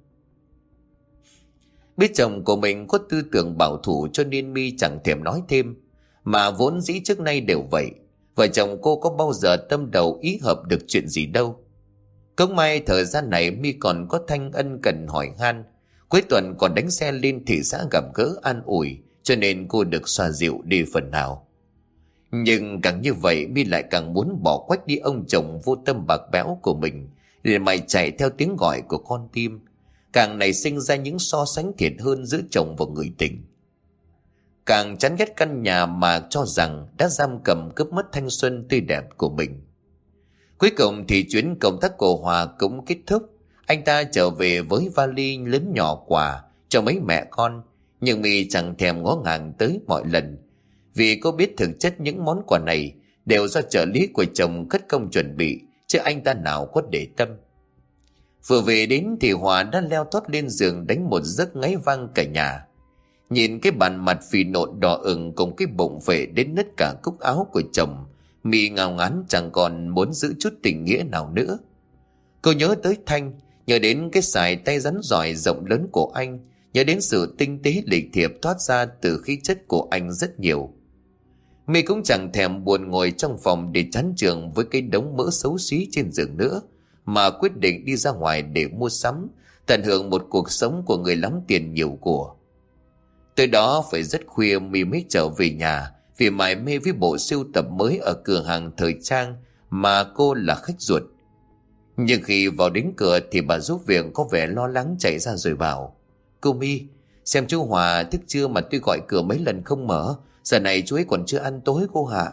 Biết chồng của mình có tư tưởng bảo thủ cho nên My chẳng thèm nói thêm, mà vốn dĩ trước nay đều vậy, vợ chồng cô có bao giờ tâm đầu ý hợp được chuyện gì đâu. Cũng may thời gian này My còn có Thanh ân cần hỏi han, cuối tuần còn đánh xe lên thị xã gặp gỡ an ủi, cho nên cô được xoa dịu đi phần nào. Nhưng càng như vậy My lại càng muốn bỏ quách đi ông chồng vô tâm bạc bẽo của mình để mày chạy theo tiếng gọi của con tim, càng nảy sinh ra những so sánh thiệt hơn giữa chồng và người tình. Càng chán ghét căn nhà mà cho rằng đã giam cầm cướp mất thanh xuân tươi đẹp của mình. Cuối cùng thì chuyến công tác của Hòa cũng kết thúc. Anh ta trở về với vali lớn nhỏ quà cho mấy mẹ con, nhưng My chẳng thèm ngó ngàng tới mọi lần, vì cô biết thực chất những món quà này đều do trợ lý của chồng cất công chuẩn bị, chứ anh ta nào có để tâm. Vừa về đến thì Hòa đã leo tót lên giường đánh một giấc ngáy vang cả nhà. Nhìn cái bàn mặt phì nộn đỏ ửng cùng cái bụng phệ đến nứt cả cúc áo của chồng, My ngao ngán chẳng còn muốn giữ chút tình nghĩa nào nữa. Cô nhớ tới Thanh, nhớ đến cái xài tay rắn giỏi rộng lớn của anh, nhớ đến sự tinh tế lịch thiệp thoát ra từ khí chất của anh rất nhiều. My cũng chẳng thèm buồn ngồi trong phòng để chán chường với cái đống mỡ xấu xí trên giường nữa, mà quyết định đi ra ngoài để mua sắm, tận hưởng một cuộc sống của người lắm tiền nhiều của. Tới đó phải rất khuya My mới trở về nhà, vì mải mê với bộ sưu tập mới ở cửa hàng thời trang mà cô là khách ruột. Nhưng khi vào đến cửa thì bà giúp việc có vẻ lo lắng chạy ra rồi bảo: "Cô My, xem chú Hòa thức chưa mà tôi gọi cửa mấy lần không mở. Giờ này chú ấy còn chưa ăn tối cô hạ."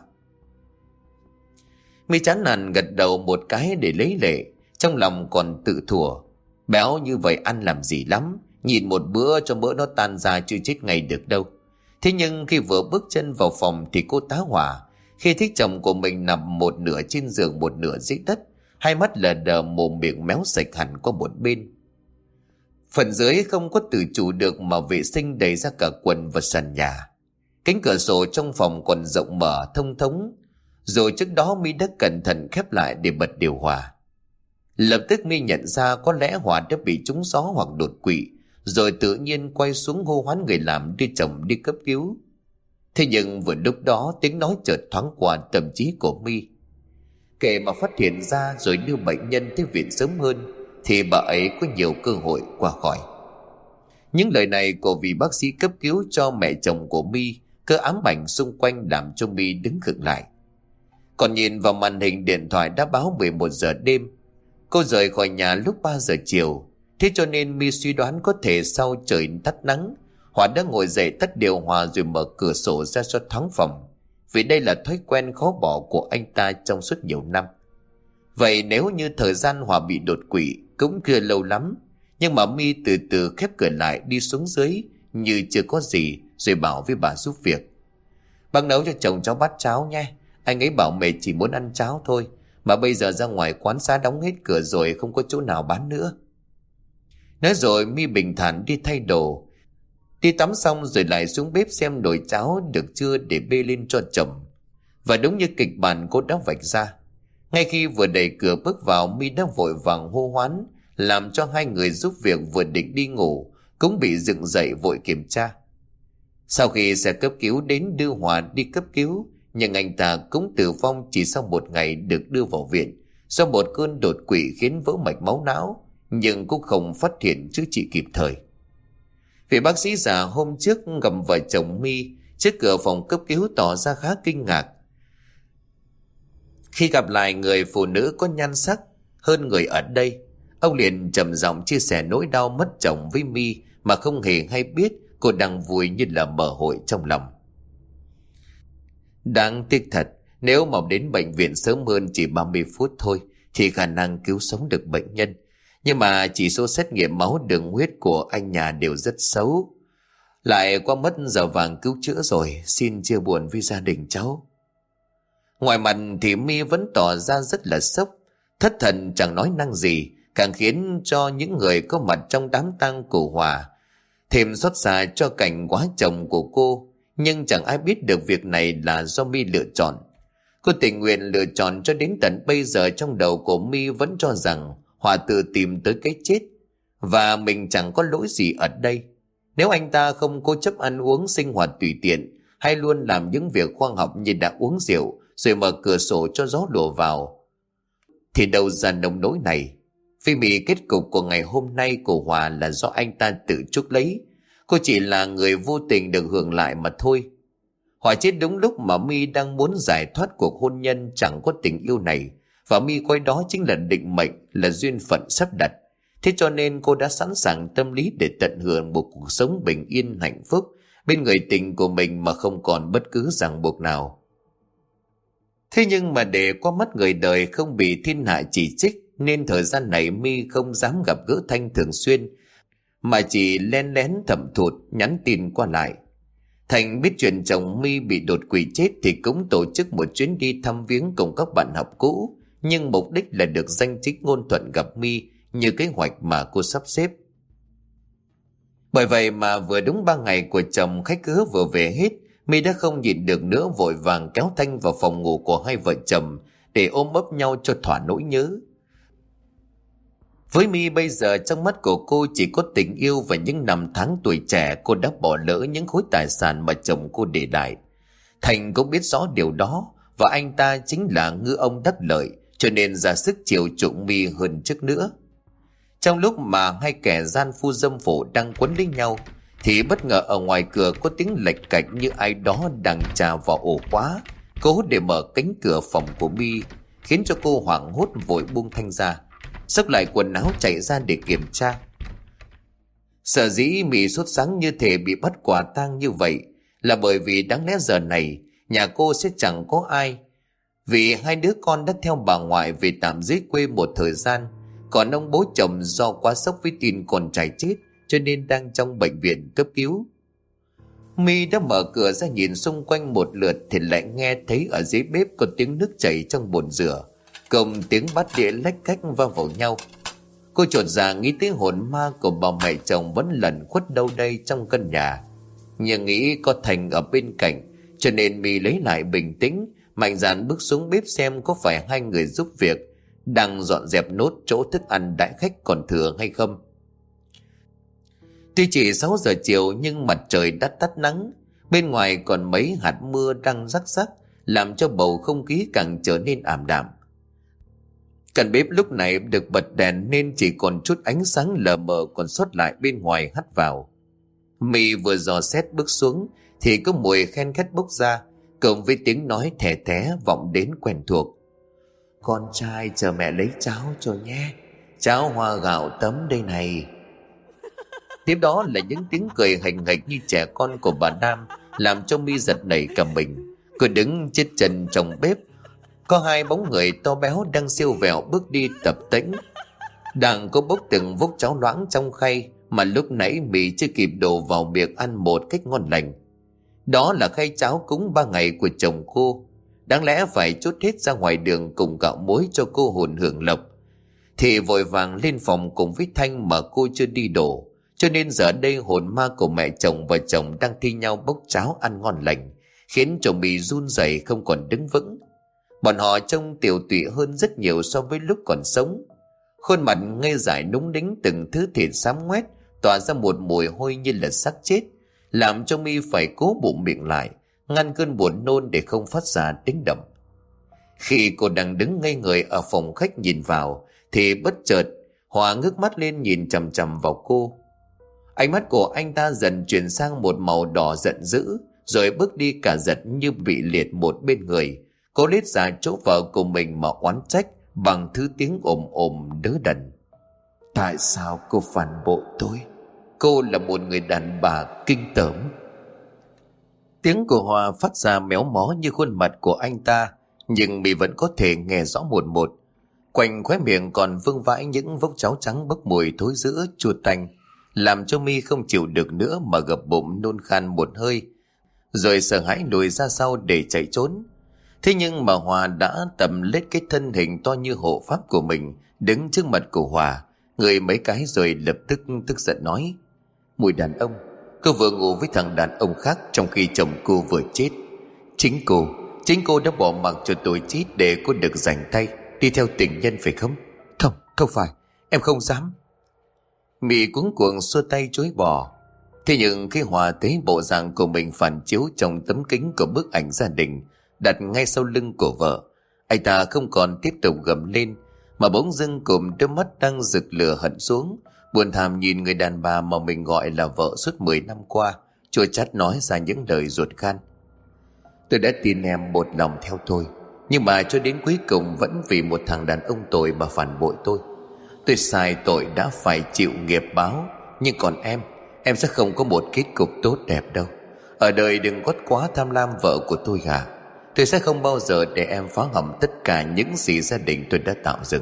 My chán nản gật đầu một cái để lấy lệ, trong lòng còn tự thủa: béo như vậy ăn làm gì lắm, nhìn một bữa cho bữa nó tan ra chưa chết ngay được đâu. Thế nhưng khi vừa bước chân vào phòng thì cô tá hỏa khi thấy chồng của mình nằm một nửa trên giường một nửa dưới đất, hai mắt lờ đờ, mồm miệng méo sạch hẳn qua một bên. Phần dưới không có tự chủ được mà vệ sinh đầy ra cả quần và sàn nhà. Cánh cửa sổ trong phòng còn rộng mở thông thống, rồi trước đó My đã cẩn thận khép lại để bật điều hòa. Lập tức My nhận ra có lẽ Hòa đã bị trúng gió hoặc đột quỵ, rồi tự nhiên quay xuống hô hoán người làm đưa chồng đi cấp cứu. Thế nhưng vừa lúc đó tiếng nói chợt thoáng qua tâm trí của My. Kể mà phát hiện ra rồi đưa bệnh nhân tới viện sớm hơn thì bà ấy có nhiều cơ hội qua khỏi. Những lời này của vị bác sĩ cấp cứu cho mẹ chồng của My, cơ ám ảnh xung quanh làm cho My đứng khựng lại. Còn nhìn vào màn hình điện thoại đã báo mười một giờ đêm. Cô rời khỏi nhà lúc ba giờ chiều. Thế cho nên My suy đoán có thể sau trời tắt nắng, Hòa đã ngồi dậy tắt điều hòa rồi mở cửa sổ ra cho thoáng phòng, vì đây là thói quen khó bỏ của anh ta trong suốt nhiều năm. Vậy nếu như thời gian Hòa bị đột quỵ cũng chưa lâu lắm, nhưng mà My từ từ khép cửa lại đi xuống dưới như chưa có gì, rồi bảo với bà giúp việc: "Bác nấu cho chồng cháu bát cháo nhé. Anh ấy bảo mẹ chỉ muốn ăn cháo thôi, mà bây giờ ra ngoài quán xá đóng hết cửa rồi, không có chỗ nào bán nữa." Nói rồi My bình thản đi thay đồ, đi tắm xong rồi lại xuống bếp xem nồi cháo được chưa để bê lên cho chồng. Và đúng như kịch bản cô đã vạch ra, ngay khi vừa đẩy cửa bước vào, My đã vội vàng hô hoán, làm cho hai người giúp việc vừa định đi ngủ cũng bị dựng dậy vội kiểm tra. Sau khi xe cấp cứu đến đưa Hòa đi cấp cứu, nhưng anh ta cũng tử vong chỉ sau một ngày được đưa vào viện do một cơn đột quỵ khiến vỡ mạch máu não, nhưng cũng không phát hiện chữa trị kịp thời. Vị bác sĩ già hôm trước gặp vợ chồng My trước cửa phòng cấp cứu tỏ ra khá kinh ngạc khi gặp lại người phụ nữ có nhan sắc hơn người ở đây. Ông liền trầm giọng chia sẻ nỗi đau mất chồng với My mà không hề hay biết cô đang vui như là mở hội trong lòng. Đáng tiếc thật, nếu mà đến bệnh viện sớm hơn chỉ ba mươi phút thôi thì khả năng cứu sống được bệnh nhân. Nhưng mà chỉ số xét nghiệm máu đường huyết của anh nhà đều rất xấu, lại qua mất giờ vàng cứu chữa rồi, xin chia buồn với gia đình cháu. Ngoài mặt thì My vẫn tỏ ra rất là sốc, thất thần chẳng nói năng gì, càng khiến cho những người có mặt trong đám tang của Hòa thêm xót xa cho cảnh quá chồng của cô. Nhưng chẳng ai biết được việc này là do My lựa chọn. Cô tình nguyện lựa chọn, cho đến tận bây giờ trong đầu của My vẫn cho rằng Hòa tự tìm tới cái chết, và mình chẳng có lỗi gì ở đây. Nếu anh ta không cố chấp ăn uống sinh hoạt tùy tiện, hay luôn làm những việc khoa học như đã uống rượu rồi mở cửa sổ cho gió đổ vào, thì đâu ra nông nỗi này. Vì bị kết cục của ngày hôm nay của Hòa là do anh ta tự chuốc lấy, cô chỉ là người vô tình được hưởng lại mà thôi. Hòa chết đúng lúc mà My đang muốn giải thoát cuộc hôn nhân chẳng có tình yêu này, và My coi đó chính là định mệnh, là duyên phận sắp đặt. Thế cho nên cô đã sẵn sàng tâm lý để tận hưởng một cuộc sống bình yên hạnh phúc bên người tình của mình mà không còn bất cứ ràng buộc nào. Thế nhưng mà để qua mắt người đời không bị thiên hạ chỉ trích, nên thời gian này My không dám gặp gỡ Thanh thường xuyên, mà chỉ len lén thầm thụt nhắn tin qua lại. Thành biết chuyện chồng My bị đột quỵ chết thì cũng tổ chức một chuyến đi thăm viếng cùng các bạn học cũ, nhưng mục đích là được danh chính ngôn thuận gặp My như kế hoạch mà cô sắp xếp. Bởi vậy mà vừa đúng ba ngày của chồng khách khứa vừa về hết, My đã không nhịn được nữa, vội vàng kéo Thanh vào phòng ngủ của hai vợ chồng để ôm ấp nhau cho thỏa nỗi nhớ. Với My bây giờ trong mắt của cô chỉ có tình yêu và những năm tháng tuổi trẻ cô đã bỏ lỡ những khối tài sản mà chồng cô để lại. Thành cũng biết rõ điều đó, và anh ta chính là ngư ông đắc lợi, cho nên ra sức chiều chuộng My hơn trước nữa. Trong lúc mà hai kẻ gian phu dâm phụ đang quấn lấy nhau thì bất ngờ ở ngoài cửa có tiếng lạch cạch như ai đó đang chà vào ổ khóa, cố để mở cánh cửa phòng của My. khiến cho cô hoảng hốt vội buông Thanh ra, xốc lại quần áo chạy ra để kiểm tra. Sở dĩ Mị sốt sắng như thể bị bắt quả tang như vậy là bởi vì đáng lẽ giờ này nhà cô sẽ chẳng có ai, vì hai đứa con đã theo bà ngoại về tạm dưới quê một thời gian, còn ông bố chồng do quá sốc với tin con trai chết cho nên đang trong bệnh viện cấp cứu. My đã mở cửa ra nhìn xung quanh một lượt thì lại nghe thấy ở dưới bếp có tiếng nước chảy trong bồn rửa, cùng tiếng bát đĩa lách cách va vào nhau. Cô chột dạ nghĩ tới hồn ma của bà mẹ chồng vẫn lẩn khuất đâu đây trong căn nhà, nhưng nghĩ có Thành ở bên cạnh cho nên My lấy lại bình tĩnh, mạnh dạn bước xuống bếp xem có phải hai người giúp việc đang dọn dẹp nốt chỗ thức ăn đãi khách còn thừa hay không. Tuy chỉ sáu giờ chiều nhưng mặt trời đã tắt nắng, bên ngoài còn mấy hạt mưa đang rắc rắc làm cho bầu không khí càng trở nên ảm đạm. Căn bếp lúc này được bật đèn nên chỉ còn chút ánh sáng lờ mờ còn sót lại bên ngoài hắt vào. My vừa dò xét bước xuống thì có mùi khen khét bốc ra, cộng với tiếng nói thè thé vọng đến quen thuộc. Con trai chờ mẹ lấy cháo cho nhé, cháo hoa gạo tấm đây này. Tiếp đó là những tiếng cười hành hạch như trẻ con của bà Nam, làm cho My giật nảy cả mình. Cô đứng chết chân trong bếp, có hai bóng người to béo đang siêu vẹo bước đi tập tễnh, đang có bốc từng vốc cháo loãng trong khay mà lúc nãy My chưa kịp đổ vào miệng ăn một cách ngon lành. Đó là khay cháo cúng ba ngày của chồng cô, đáng lẽ phải chốt hết ra ngoài đường cùng gạo muối cho cô hồn hưởng lộc, thì vội vàng lên phòng cùng với Thanh mà cô chưa đi đổ, cho nên giờ đây hồn ma của mẹ chồng và chồng đang thi nhau bốc cháo ăn ngon lành, khiến cho My run rẩy không còn đứng vững. Bọn họ trông tiều tụy hơn rất nhiều so với lúc còn sống, khuôn mặt ngây dại núng nính, từng thứ thịt xám ngoét tỏa ra một mùi hôi như là xác chết, làm cho My phải cố bụng miệng lại, ngăn cơn buồn nôn để không phát ra tiếng động. Khi cô đang đứng ngây người ở phòng khách nhìn vào thì bất chợt Hòa ngước mắt lên nhìn chằm chằm vào cô. Ánh mắt của anh ta dần chuyển sang một màu đỏ giận dữ, rồi bước đi cả giật như bị liệt một bên người. Cô lết ra chỗ vợ của mình mà oán trách bằng thứ tiếng ồm ồm đớ đần. Tại sao cô phản bội tôi? Cô là một người đàn bà kinh tởm. Tiếng của Hòa phát ra méo mó như khuôn mặt của anh ta, nhưng Mỹ vẫn có thể nghe rõ một một. Quanh khóe miệng còn vương vãi những vốc cháo trắng bốc mùi thối rữa chua tanh, làm cho My không chịu được nữa mà gập bụng nôn khan một hơi, rồi sợ hãi lùi ra sau để chạy trốn. Thế nhưng mà Hòa đã tầm lết cái thân hình to như hộ pháp của mình đứng trước mặt của Hòa, người mấy cái rồi lập tức tức giận nói: Mùi đàn ông, cô vừa ngủ với thằng đàn ông khác trong khi chồng cô vừa chết. Chính cô, chính cô đã bỏ mặc cho tôi chết để cô được rảnh tay đi theo tình nhân phải không? Không, không phải, em không dám. Mị cuống cuồng xua tay chối bỏ. Thế nhưng khi Hòa thấy bộ dạng của mình phản chiếu trong tấm kính của bức ảnh gia đình đặt ngay sau lưng của vợ, anh ta không còn tiếp tục gầm lên, mà bỗng dưng cụm đôi mắt đang rực lửa hận xuống, buồn thảm nhìn người đàn bà mà mình gọi là vợ suốt mười năm qua, chua chát nói ra những lời ruột gan. Tôi đã tin em một lòng theo tôi, nhưng mà cho đến cuối cùng vẫn vì một thằng đàn ông tồi mà phản bội tôi. Tôi sai tội đã phải chịu nghiệp báo, nhưng còn em, em sẽ không có một kết cục tốt đẹp đâu. Ở đời đừng có quá tham lam vợ của tôi hả? Tôi sẽ không bao giờ để em phá hỏng tất cả những gì gia đình tôi đã tạo dựng.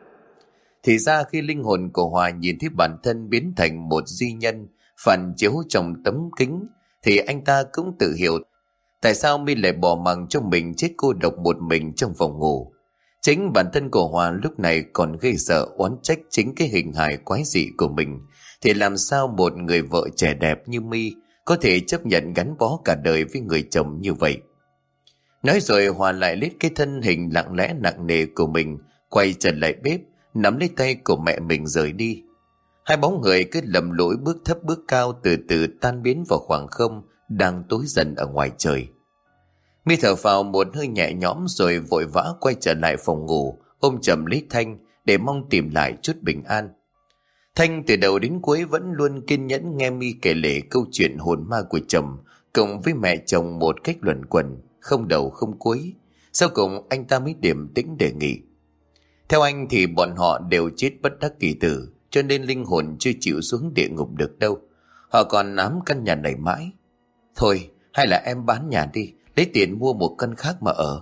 Thì ra khi linh hồn của Hòa nhìn thấy bản thân biến thành một di nhân phản chiếu trong tấm kính, thì anh ta cũng tự hiểu tại sao My lại bỏ mặc cho mình chết cô độc một mình trong phòng ngủ. Chính bản thân của Hòa lúc này còn gây sợ oán trách chính cái hình hài quái dị của mình, thì làm sao một người vợ trẻ đẹp như My có thể chấp nhận gắn bó cả đời với người chồng như vậy. Nói rồi Hòa lại lết cái thân hình lặng lẽ nặng nề của mình, quay trở lại bếp, nắm lấy tay của mẹ mình rời đi. Hai bóng người cứ lầm lũi bước thấp bước cao, từ từ tan biến vào khoảng không đang tối dần ở ngoài trời. My thở phào một hơi nhẹ nhõm rồi vội vã quay trở lại phòng ngủ, ôm chầm lấy Thanh để mong tìm lại chút bình an. Thanh từ đầu đến cuối vẫn luôn kiên nhẫn nghe My kể lể câu chuyện hồn ma của chồng cùng với mẹ chồng một cách luẩn quẩn, không đầu không cuối. Sau cùng anh ta mới điềm tĩnh đề nghị: theo anh thì bọn họ đều chết bất đắc kỳ tử, cho nên linh hồn chưa chịu xuống địa ngục được đâu. Họ còn ám căn nhà này mãi. Thôi, hay là em bán nhà đi, lấy tiền mua một căn khác mà ở.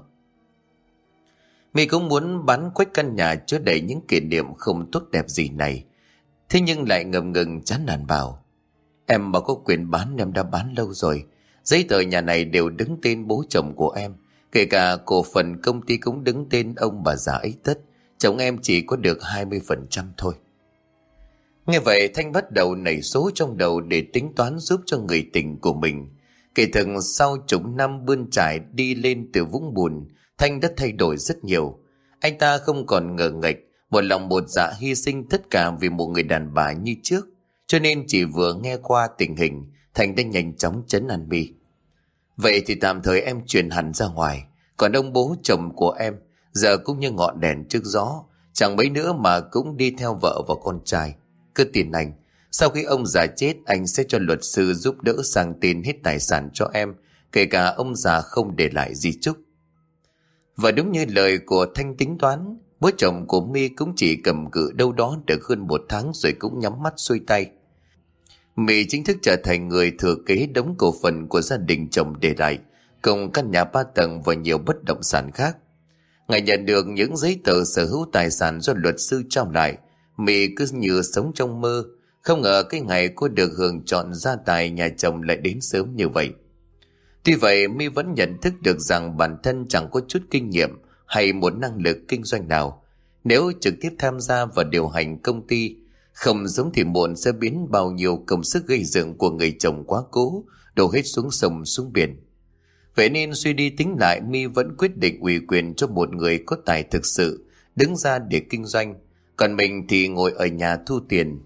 My cũng muốn bán quách căn nhà chứa đầy những kỷ niệm không tốt đẹp gì này. Thế nhưng lại ngầm ngừng chán nản bảo: em mà có quyền bán em đã bán lâu rồi. Giấy tờ nhà này đều đứng tên bố chồng của em, kể cả cổ phần công ty cũng đứng tên ông bà già ấy tất. Chồng em chỉ có được hai mươi phần trăm thôi. Nghe vậy Thanh bắt đầu nảy số trong đầu để tính toán giúp cho người tình của mình. Kể từ sau chục năm bươn trải đi lên từ vũng bùn, Thanh đã thay đổi rất nhiều. Anh ta không còn ngờ nghệch, một lòng một dạ hy sinh tất cả vì một người đàn bà như trước. Cho nên chỉ vừa nghe qua tình hình, Thanh đã nhanh chóng trấn an My. Vậy thì tạm thời em chuyển hẳn ra ngoài. Còn ông bố chồng của em giờ cũng như ngọn đèn trước gió, chẳng mấy nữa mà cũng đi theo vợ và con trai. Cứ tin anh, sau khi ông già chết, anh sẽ cho luật sư giúp đỡ sang tên hết tài sản cho em, kể cả ông già không để lại di chúc. Và đúng như lời của Thanh tính toán, bố chồng của My cũng chỉ cầm cự đâu đó được hơn một tháng rồi cũng nhắm mắt xuôi tay. My chính thức trở thành người thừa kế đống cổ phần của gia đình chồng để lại, cùng căn nhà ba tầng và nhiều bất động sản khác. Ngày nhận được những giấy tờ sở hữu tài sản do luật sư trao lại, My cứ như sống trong mơ, không ngờ cái ngày cô được hưởng chọn gia tài nhà chồng lại đến sớm như vậy. Tuy vậy, My vẫn nhận thức được rằng bản thân chẳng có chút kinh nghiệm hay một năng lực kinh doanh nào. Nếu trực tiếp tham gia vào điều hành công ty, không giống thì muộn sẽ biến bao nhiêu công sức gây dựng của người chồng quá cố đổ hết xuống sông xuống biển. Vậy nên suy đi tính lại, My vẫn quyết định ủy quyền cho một người có tài thực sự đứng ra để kinh doanh, còn mình thì ngồi ở nhà thu tiền.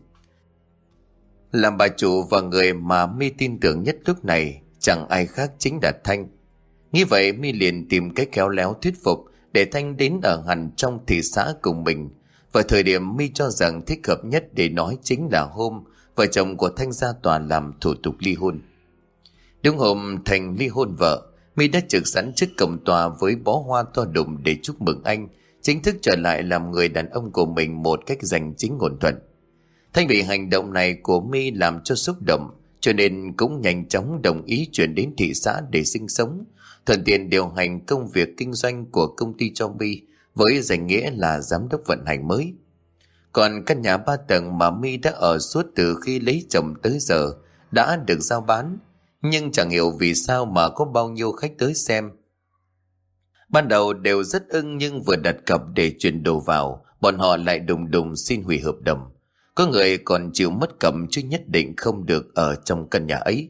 Làm bà chủ và người mà My tin tưởng nhất lúc này chẳng ai khác chính là Thanh. Như vậy My liền tìm cách khéo léo thuyết phục để Thanh đến ở hẳn trong thị xã cùng mình. Và thời điểm My cho rằng thích hợp nhất để nói chính là hôm vợ chồng của Thanh ra tòa làm thủ tục ly hôn. Đúng hôm Thành ly hôn vợ, My đã trực sẵn trước cổng tòa với bó hoa to đùng để chúc mừng anh chính thức trở lại làm người đàn ông của mình một cách danh chính ngôn thuận. Thanh bị hành động này của My làm cho xúc động, cho nên cũng nhanh chóng đồng ý chuyển đến thị xã để sinh sống, thuận tiện điều hành công việc kinh doanh của công ty cho My với danh nghĩa là giám đốc vận hành mới. Còn căn nhà ba tầng mà My đã ở suốt từ khi lấy chồng tới giờ đã được giao bán, nhưng chẳng hiểu vì sao mà có bao nhiêu khách tới xem. Ban đầu đều rất ưng, nhưng vừa đặt cọc để chuyển đồ vào, bọn họ lại đùng đùng xin hủy hợp đồng. Có người còn chịu mất cẩm chứ nhất định không được ở trong căn nhà ấy.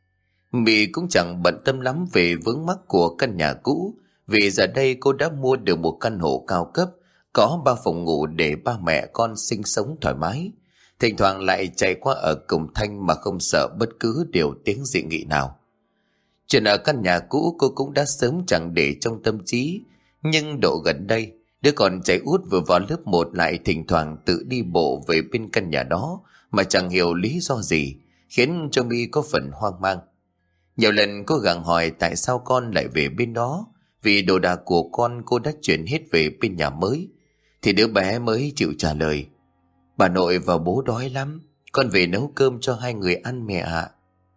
My cũng chẳng bận tâm lắm về vướng mắc của căn nhà cũ, vì giờ đây cô đã mua được một căn hộ cao cấp, có ba phòng ngủ để ba mẹ con sinh sống thoải mái. Thỉnh thoảng lại chạy qua ở cùng Thanh mà không sợ bất cứ điều tiếng dị nghị nào. Chuyện ở căn nhà cũ cô cũng đã sớm chẳng để trong tâm trí, nhưng độ gần đây, đứa con trai út vừa vào lớp một lại thỉnh thoảng tự đi bộ về bên căn nhà đó mà chẳng hiểu lý do gì, khiến cho My có phần hoang mang. Nhiều lần cô gắng hỏi tại sao con lại về bên đó, vì đồ đạc của con cô đã chuyển hết về bên nhà mới, thì đứa bé mới chịu trả lời: bà nội và bố đói lắm, con về nấu cơm cho hai người ăn mẹ ạ.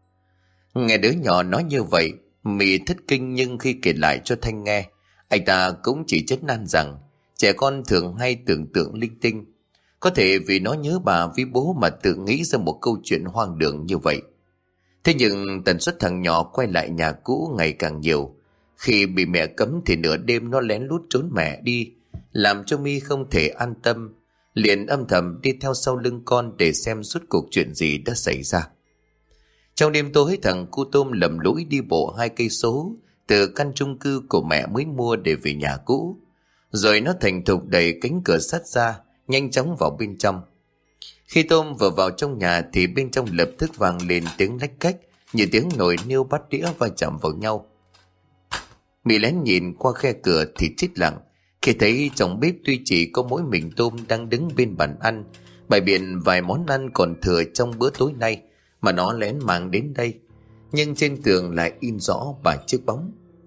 Nghe đứa nhỏ nói như vậy, My thất kinh, nhưng khi kể lại cho Thanh nghe, anh ta cũng chỉ trấn an rằng trẻ con thường hay tưởng tượng linh tinh, có thể vì nó nhớ bà với bố mà tự nghĩ ra một câu chuyện hoang đường như vậy. Thế nhưng tần suất thằng nhỏ quay lại nhà cũ ngày càng nhiều. Khi bị mẹ cấm thì nửa đêm nó lén lút trốn mẹ đi, làm cho My không thể an tâm, liền âm thầm đi theo sau lưng con để xem suốt cuộc chuyện gì đã xảy ra. Trong đêm tối, thằng cu tôm lầm lũi đi bộ hai cây số từ căn chung cư của mẹ mới mua để về nhà cũ, rồi nó thành thục đẩy cánh cửa sắt ra, nhanh chóng vào bên trong. Khi Tôm vừa vào trong nhà thì bên trong lập tức vang lên tiếng lách cách, như tiếng nồi niêu bát đĩa va chạm vào nhau. Mị lén nhìn qua khe cửa thì chết lặng khi thấy trong bếp tuy chỉ có mỗi mình Tôm đang đứng bên bàn ăn, bày biện vài món ăn còn thừa trong bữa tối nay mà nó lén mang đến đây, nhưng trên tường lại in rõ ba chiếc bóng.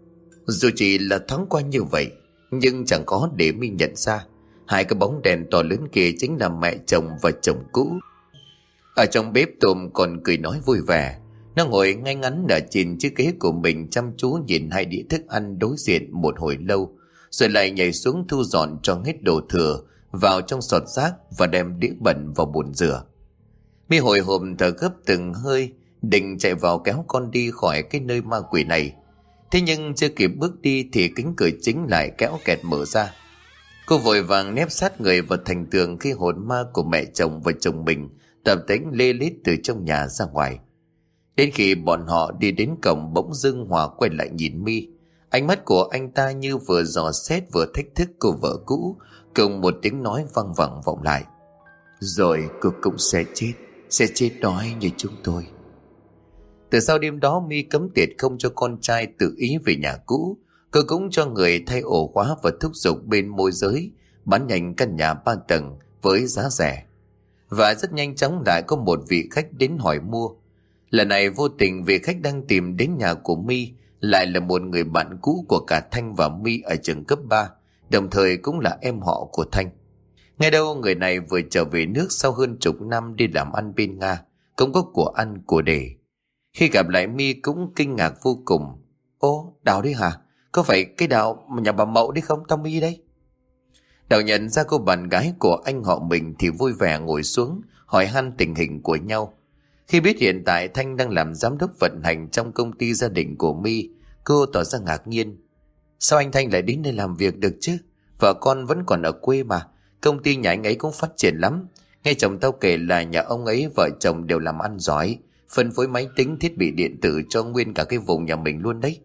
Dù chỉ là thoáng qua như vậy, nhưng chẳng có để My nhận ra hai cái bóng đèn to lớn kia chính là mẹ chồng và chồng cũ. Ở trong bếp Tôm còn cười nói vui vẻ. Nó ngồi ngay ngắn ở trên chiếc ghế của mình, chăm chú nhìn hai đĩa thức ăn đối diện một hồi lâu, rồi lại nhảy xuống thu dọn cho hết đồ thừa vào trong sọt rác và đem đĩa bẩn vào bồn rửa. My hồi hộp thở gấp từng hơi, định chạy vào kéo con đi khỏi cái nơi ma quỷ này. Thế nhưng chưa kịp bước đi thì cánh cửa chính lại kéo kẹt mở ra. Cô vội vàng nép sát người vào thành tường khi hồn ma của mẹ chồng và chồng mình tập tễnh lê lết từ trong nhà ra ngoài. Đến khi bọn họ đi đến cổng, bỗng dưng Hòa quay lại nhìn My. Ánh mắt của anh ta như vừa dò xét vừa thách thức cô vợ cũ, cùng một tiếng nói văng vẳng vọng lại: rồi cô cũng sẽ chết, sẽ chết đói như chúng tôi. Từ sau đêm đó, My cấm tiệt không cho con trai tự ý về nhà cũ. Cô cũng cho người thay ổ khóa và thúc giục bên môi giới bán nhanh căn nhà ba tầng với giá rẻ. Và rất nhanh chóng lại có một vị khách đến hỏi mua. Lần này vô tình vị khách đang tìm đến nhà của My lại là một người bạn cũ của cả Thanh và My ở trường cấp ba, đồng thời cũng là em họ của Thanh. Nghe đâu người này vừa trở về nước sau hơn chục năm đi làm ăn bên Nga, cũng có của ăn của để. Khi gặp lại My cũng kinh ngạc vô cùng. Ô, Đào đấy hả? Có phải cái Đào nhà bà Mậu đấy không? Tao My đấy. Đào nhận ra cô bạn gái của anh họ mình thì vui vẻ ngồi xuống hỏi han tình hình của nhau. Khi biết hiện tại Thanh đang làm giám đốc vận hành trong công ty gia đình của My, cô tỏ ra ngạc nhiên. Sao anh Thanh lại đến đây làm việc được chứ? Vợ con vẫn còn ở quê mà. Công ty nhà anh ấy cũng phát triển lắm. Nghe chồng tao kể là nhà ông ấy vợ chồng đều làm ăn giỏi, phân phối máy tính thiết bị điện tử cho nguyên cả cái vùng nhà mình luôn đấy.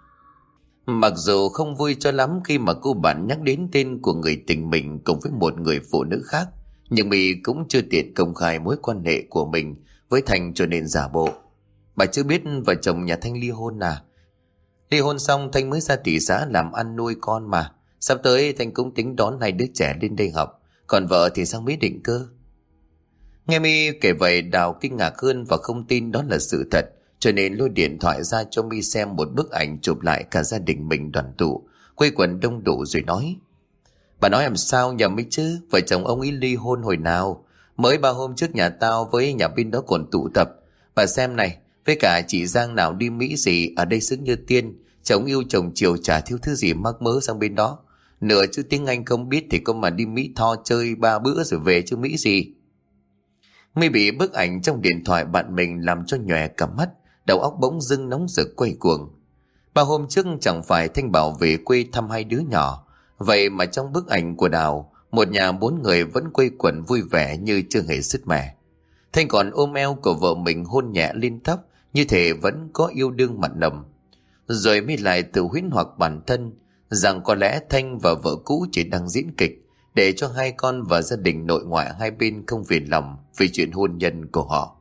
Mặc dù không vui cho lắm khi mà cô bạn nhắc đến tên của người tình mình cùng với một người phụ nữ khác, nhưng My cũng chưa tiện công khai mối quan hệ của mình với Thanh cho nên giả bộ. Bà chưa biết vợ chồng nhà Thanh ly hôn à? Ly hôn xong Thanh mới ra thị xã làm ăn nuôi con mà. Sắp tới Thanh cũng tính đón hai đứa trẻ lên đây học, còn vợ thì sang Mỹ định cơ. Nghe My kể vậy, Đào kinh ngạc hơn và không tin đó là sự thật, cho nên lôi điện thoại ra cho My xem một bức ảnh chụp lại cả gia đình mình đoàn tụ, quây quần đông đủ rồi nói: bà nói làm sao nhầm ấy chứ, vợ chồng ông ấy ly hôn hồi nào? Mới ba hôm trước nhà tao với nhà bên đó còn tụ tập. Bà xem này, với cả chị Giang nào đi Mỹ gì, ở đây xứng như tiên. Chồng yêu chồng chiều chả thiếu thứ gì mắc mớ sang bên đó. Nửa chữ tiếng Anh không biết thì có mà đi Mỹ tho chơi ba bữa rồi về chứ Mỹ gì. My bị bức ảnh trong điện thoại bạn mình làm cho nhòe cả mắt, đầu óc bỗng dưng nóng rực quay cuồng. Ba hôm trước chẳng phải Thanh bảo về quê thăm hai đứa nhỏ, vậy mà trong bức ảnh của Đào, một nhà bốn người vẫn quây quần vui vẻ như chưa hề sứt mẻ. Thanh còn ôm eo của vợ mình hôn nhẹ lên tóc, như thể vẫn có yêu đương mặn nồng. Rồi mới lại tự huyễn hoặc bản thân rằng có lẽ Thanh và vợ cũ chỉ đang diễn kịch để cho hai con và gia đình nội ngoại hai bên không phiền lòng vì chuyện hôn nhân của họ.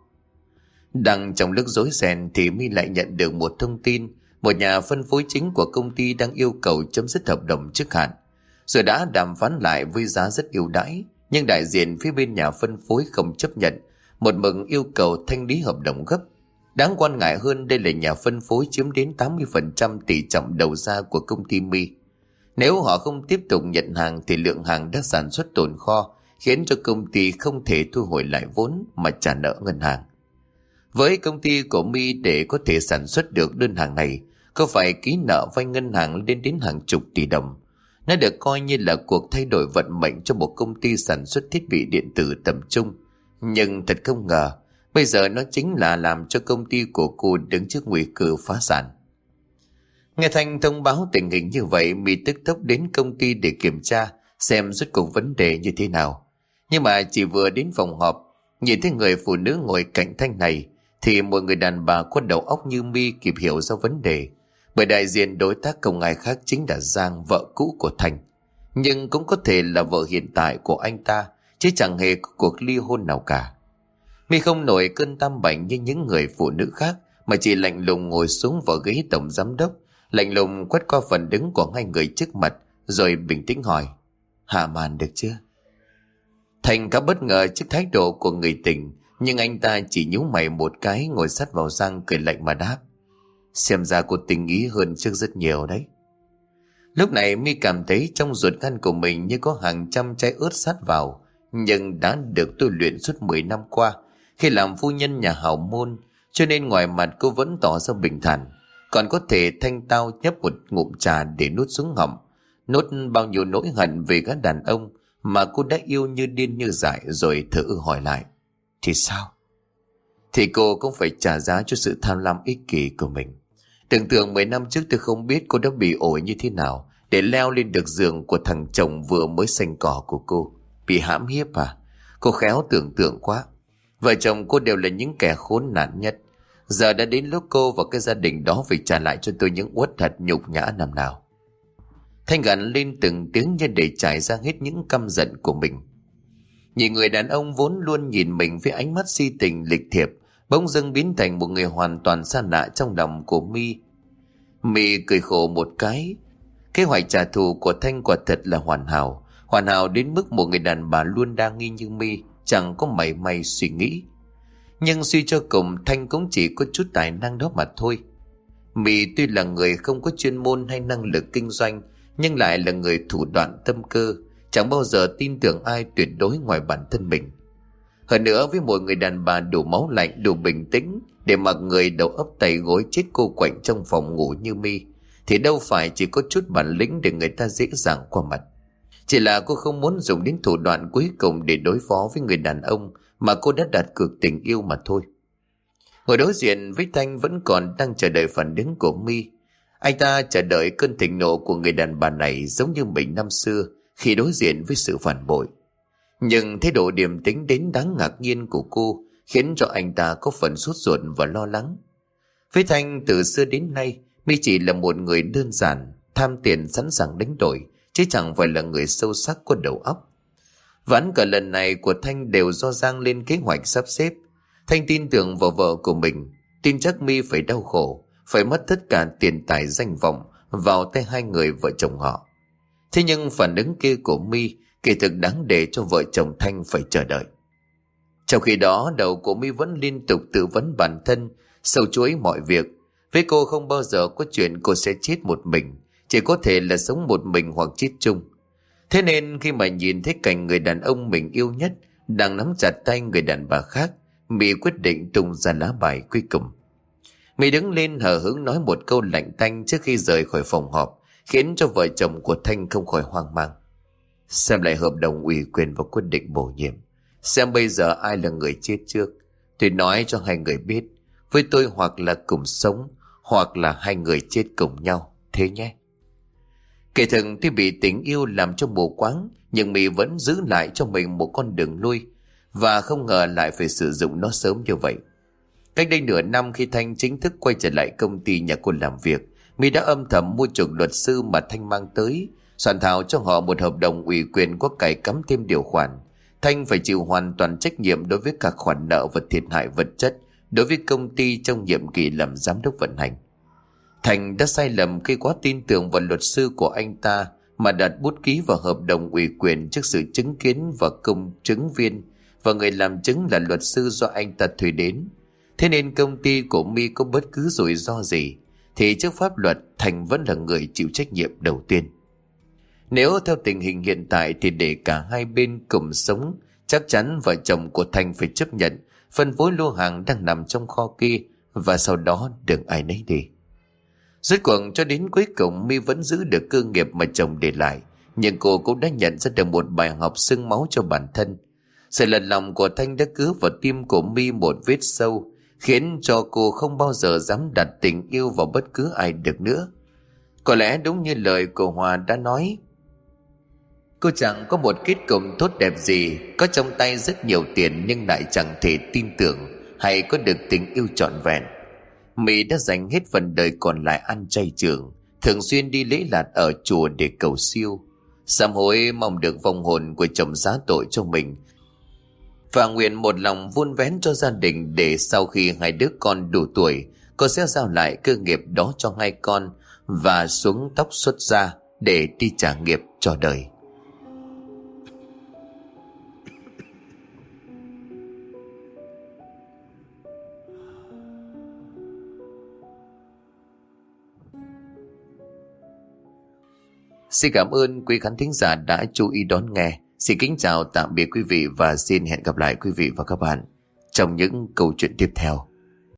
Đang trong lúc rối ren thì My lại nhận được một thông tin, một nhà phân phối chính của công ty đang yêu cầu chấm dứt hợp đồng trước hạn. Rồi đã đàm phán lại với giá rất ưu đãi, nhưng đại diện phía bên nhà phân phối không chấp nhận, một mực yêu cầu thanh lý hợp đồng gấp. Đáng quan ngại hơn, đây là nhà phân phối chiếm đến tám mươi phần trăm tỷ trọng đầu ra của công ty My. Nếu họ không tiếp tục nhận hàng thì lượng hàng đã sản xuất tồn kho, khiến cho công ty không thể thu hồi lại vốn mà trả nợ ngân hàng. Với công ty của My, để có thể sản xuất được đơn hàng này, có phải ký nợ vay ngân hàng lên đến hàng chục tỷ đồng. Nó được coi như là cuộc thay đổi vận mệnh cho một công ty sản xuất thiết bị điện tử tầm trung. Nhưng thật không ngờ, bây giờ nó chính là làm cho công ty của cô đứng trước nguy cơ phá sản. Nghe Thanh thông báo tình hình như vậy, My tức tốc đến công ty để kiểm tra xem rốt cuộc vấn đề như thế nào. Nhưng mà chỉ vừa đến phòng họp, nhìn thấy người phụ nữ ngồi cạnh Thanh này, thì một người đàn bà có đầu óc như My kịp hiểu ra vấn đề. Bởi đại diện đối tác không ai khác chính là Giang, vợ cũ của Thanh. Nhưng cũng có thể là vợ hiện tại của anh ta, chứ chẳng hề có cuộc ly hôn nào cả. My không nổi cơn tam bệnh như những người phụ nữ khác, mà chỉ lạnh lùng ngồi xuống vào ghế tổng giám đốc, lạnh lùng quét qua phần đứng của hai người trước mặt, rồi bình tĩnh hỏi: hạ màn được chưa? Thành khá bất ngờ trước thái độ của người tình, nhưng anh ta chỉ nhíu mày một cái, ngồi sát vào Giang cười lạnh mà đáp: xem ra cô tình ý hơn trước rất nhiều đấy. Lúc này mi cảm thấy trong ruột gan của mình như có hàng trăm trái ớt sát vào, nhưng đã được tôi luyện suốt mười năm qua khi làm phu nhân nhà hào môn, cho nên ngoài mặt cô vẫn tỏ ra bình thản, còn có thể thanh tao nhấp một ngụm trà để nuốt xuống họng, nuốt bao nhiêu nỗi hận về gã đàn ông mà cô đã yêu như điên như dại. Rồi thử hỏi lại: thì sao? Thì cô cũng phải trả giá cho sự tham lam ích kỷ của mình. Tưởng tượng mười năm trước tôi không biết cô đã bị ổi như thế nào để leo lên được giường của thằng chồng vừa mới xanh cỏ của cô. Bị hãm hiếp à? Cô khéo tưởng tượng quá. Vợ chồng cô đều là những kẻ khốn nạn nhất. Giờ đã đến lúc cô và cái gia đình đó phải trả lại cho tôi những uất hận nhục nhã năm nào. Thanh gằn lên từng tiếng như để trải ra hết những căm giận của mình. Nhìn người đàn ông vốn luôn nhìn mình với ánh mắt si tình lịch thiệp bỗng dưng biến thành một người hoàn toàn xa lạ trong lòng của mi. Mi cười khổ một cái. Kế hoạch trả thù của Thanh quả thật là hoàn hảo, hoàn hảo đến mức một người đàn bà luôn đa nghi như mi chẳng có mảy may suy nghĩ. Nhưng suy cho cùng, Thanh cũng chỉ có chút tài năng đó mà thôi. Mi tuy là người không có chuyên môn hay năng lực kinh doanh, nhưng lại là người thủ đoạn tâm cơ, chẳng bao giờ tin tưởng ai tuyệt đối ngoài bản thân mình. Hơn nữa, với một người đàn bà đủ máu lạnh, đủ bình tĩnh để mặc người đầu ấp tay gối chết cô quạnh trong phòng ngủ như mi, thì đâu phải chỉ có chút bản lĩnh để người ta dễ dàng qua mặt. Chỉ là cô không muốn dùng đến thủ đoạn cuối cùng để đối phó với người đàn ông mà cô đã đặt cược tình yêu mà thôi. Ngồi đối diện với Thanh vẫn còn đang chờ đợi phản ứng của mi. Anh ta chờ đợi cơn thịnh nộ của người đàn bà này giống như mình năm xưa khi đối diện với sự phản bội. Nhưng thái độ điềm tĩnh đến đáng ngạc nhiên của cô khiến cho anh ta có phần sốt ruột và lo lắng. Với Thanh, từ xưa đến nay mi chỉ là một người đơn giản, tham tiền sẵn sàng đánh đổi, chứ chẳng phải là người sâu sắc có đầu óc. Ván cả lần này của Thanh đều do Giang lên kế hoạch sắp xếp. Thanh tin tưởng vào vợ của mình, tin chắc mi phải đau khổ, phải mất tất cả tiền tài danh vọng vào tay hai người vợ chồng họ. Thế nhưng phản ứng kia của mi kỳ thực đáng để cho vợ chồng Thanh phải chờ đợi. Trong khi đó, đầu của mi vẫn liên tục tự vấn bản thân, sâu chuỗi mọi việc. Với cô không bao giờ có chuyện cô sẽ chết một mình, chỉ có thể là sống một mình hoặc chết chung. Thế nên khi mà nhìn thấy cảnh người đàn ông mình yêu nhất đang nắm chặt tay người đàn bà khác, mi quyết định tung ra lá bài cuối cùng. Mi đứng lên hờ hững nói một câu lạnh tanh trước khi rời khỏi phòng họp, khiến cho vợ chồng của Thanh không khỏi hoang mang. Xem lại hợp đồng ủy quyền và quyết định bổ nhiệm, xem bây giờ ai là người chết trước. Tôi nói cho hai người biết, với tôi hoặc là cùng sống, hoặc là hai người chết cùng nhau, thế nhé. Kể thường tuy bị tình yêu làm cho mù quáng, nhưng mi vẫn giữ lại cho mình một con đường lui, và không ngờ lại phải sử dụng nó sớm như vậy. Cách đây nửa năm, khi Thanh chính thức quay trở lại công ty nhà cô làm việc, mi đã âm thầm mua chuộc luật sư mà Thanh mang tới, soạn thảo cho họ một hợp đồng ủy quyền có cài cắm thêm điều khoản Thanh phải chịu hoàn toàn trách nhiệm đối với các khoản nợ và thiệt hại vật chất đối với công ty trong nhiệm kỳ làm giám đốc vận hành. Thành đã sai lầm khi quá tin tưởng vào luật sư của anh ta mà đặt bút ký vào hợp đồng ủy quyền trước sự chứng kiến và công chứng viên, và người làm chứng là luật sư do anh ta thuê đến. Thế nên công ty của My có bất cứ rủi ro gì thì trước pháp luật Thành vẫn là người chịu trách nhiệm đầu tiên. Nếu theo tình hình hiện tại thì để cả hai bên cùng sống, chắc chắn vợ chồng của Thành phải chấp nhận phân phối lô hàng đang nằm trong kho kia, và sau đó đừng ai nấy đi. Rốt cuộc cho đến cuối cùng, My vẫn giữ được cơ nghiệp mà chồng để lại, nhưng cô cũng đã nhận ra được một bài học xương máu cho bản thân. Sự lật lòng của Thanh đã cứa vào tim của My một vết sâu, khiến cho cô không bao giờ dám đặt tình yêu vào bất cứ ai được nữa. Có lẽ đúng như lời của Hòa đã nói, cô chẳng có một kết cục tốt đẹp gì, có trong tay rất nhiều tiền nhưng lại chẳng thể tin tưởng hay có được tình yêu trọn vẹn. Mỹ đã dành hết phần đời còn lại ăn chay trường, thường xuyên đi lễ lạt ở chùa để cầu siêu, sám hối mong được vong hồn của chồng giá tội cho mình, và nguyện một lòng vun vén cho gia đình để sau khi hai đứa con đủ tuổi, cô sẽ giao lại cơ nghiệp đó cho hai con và xuống tóc xuất gia để đi trả nghiệp cho đời. Xin cảm ơn quý khán thính giả đã chú ý đón nghe. Xin kính chào tạm biệt quý vị và xin hẹn gặp lại quý vị và các bạn trong những câu chuyện tiếp theo.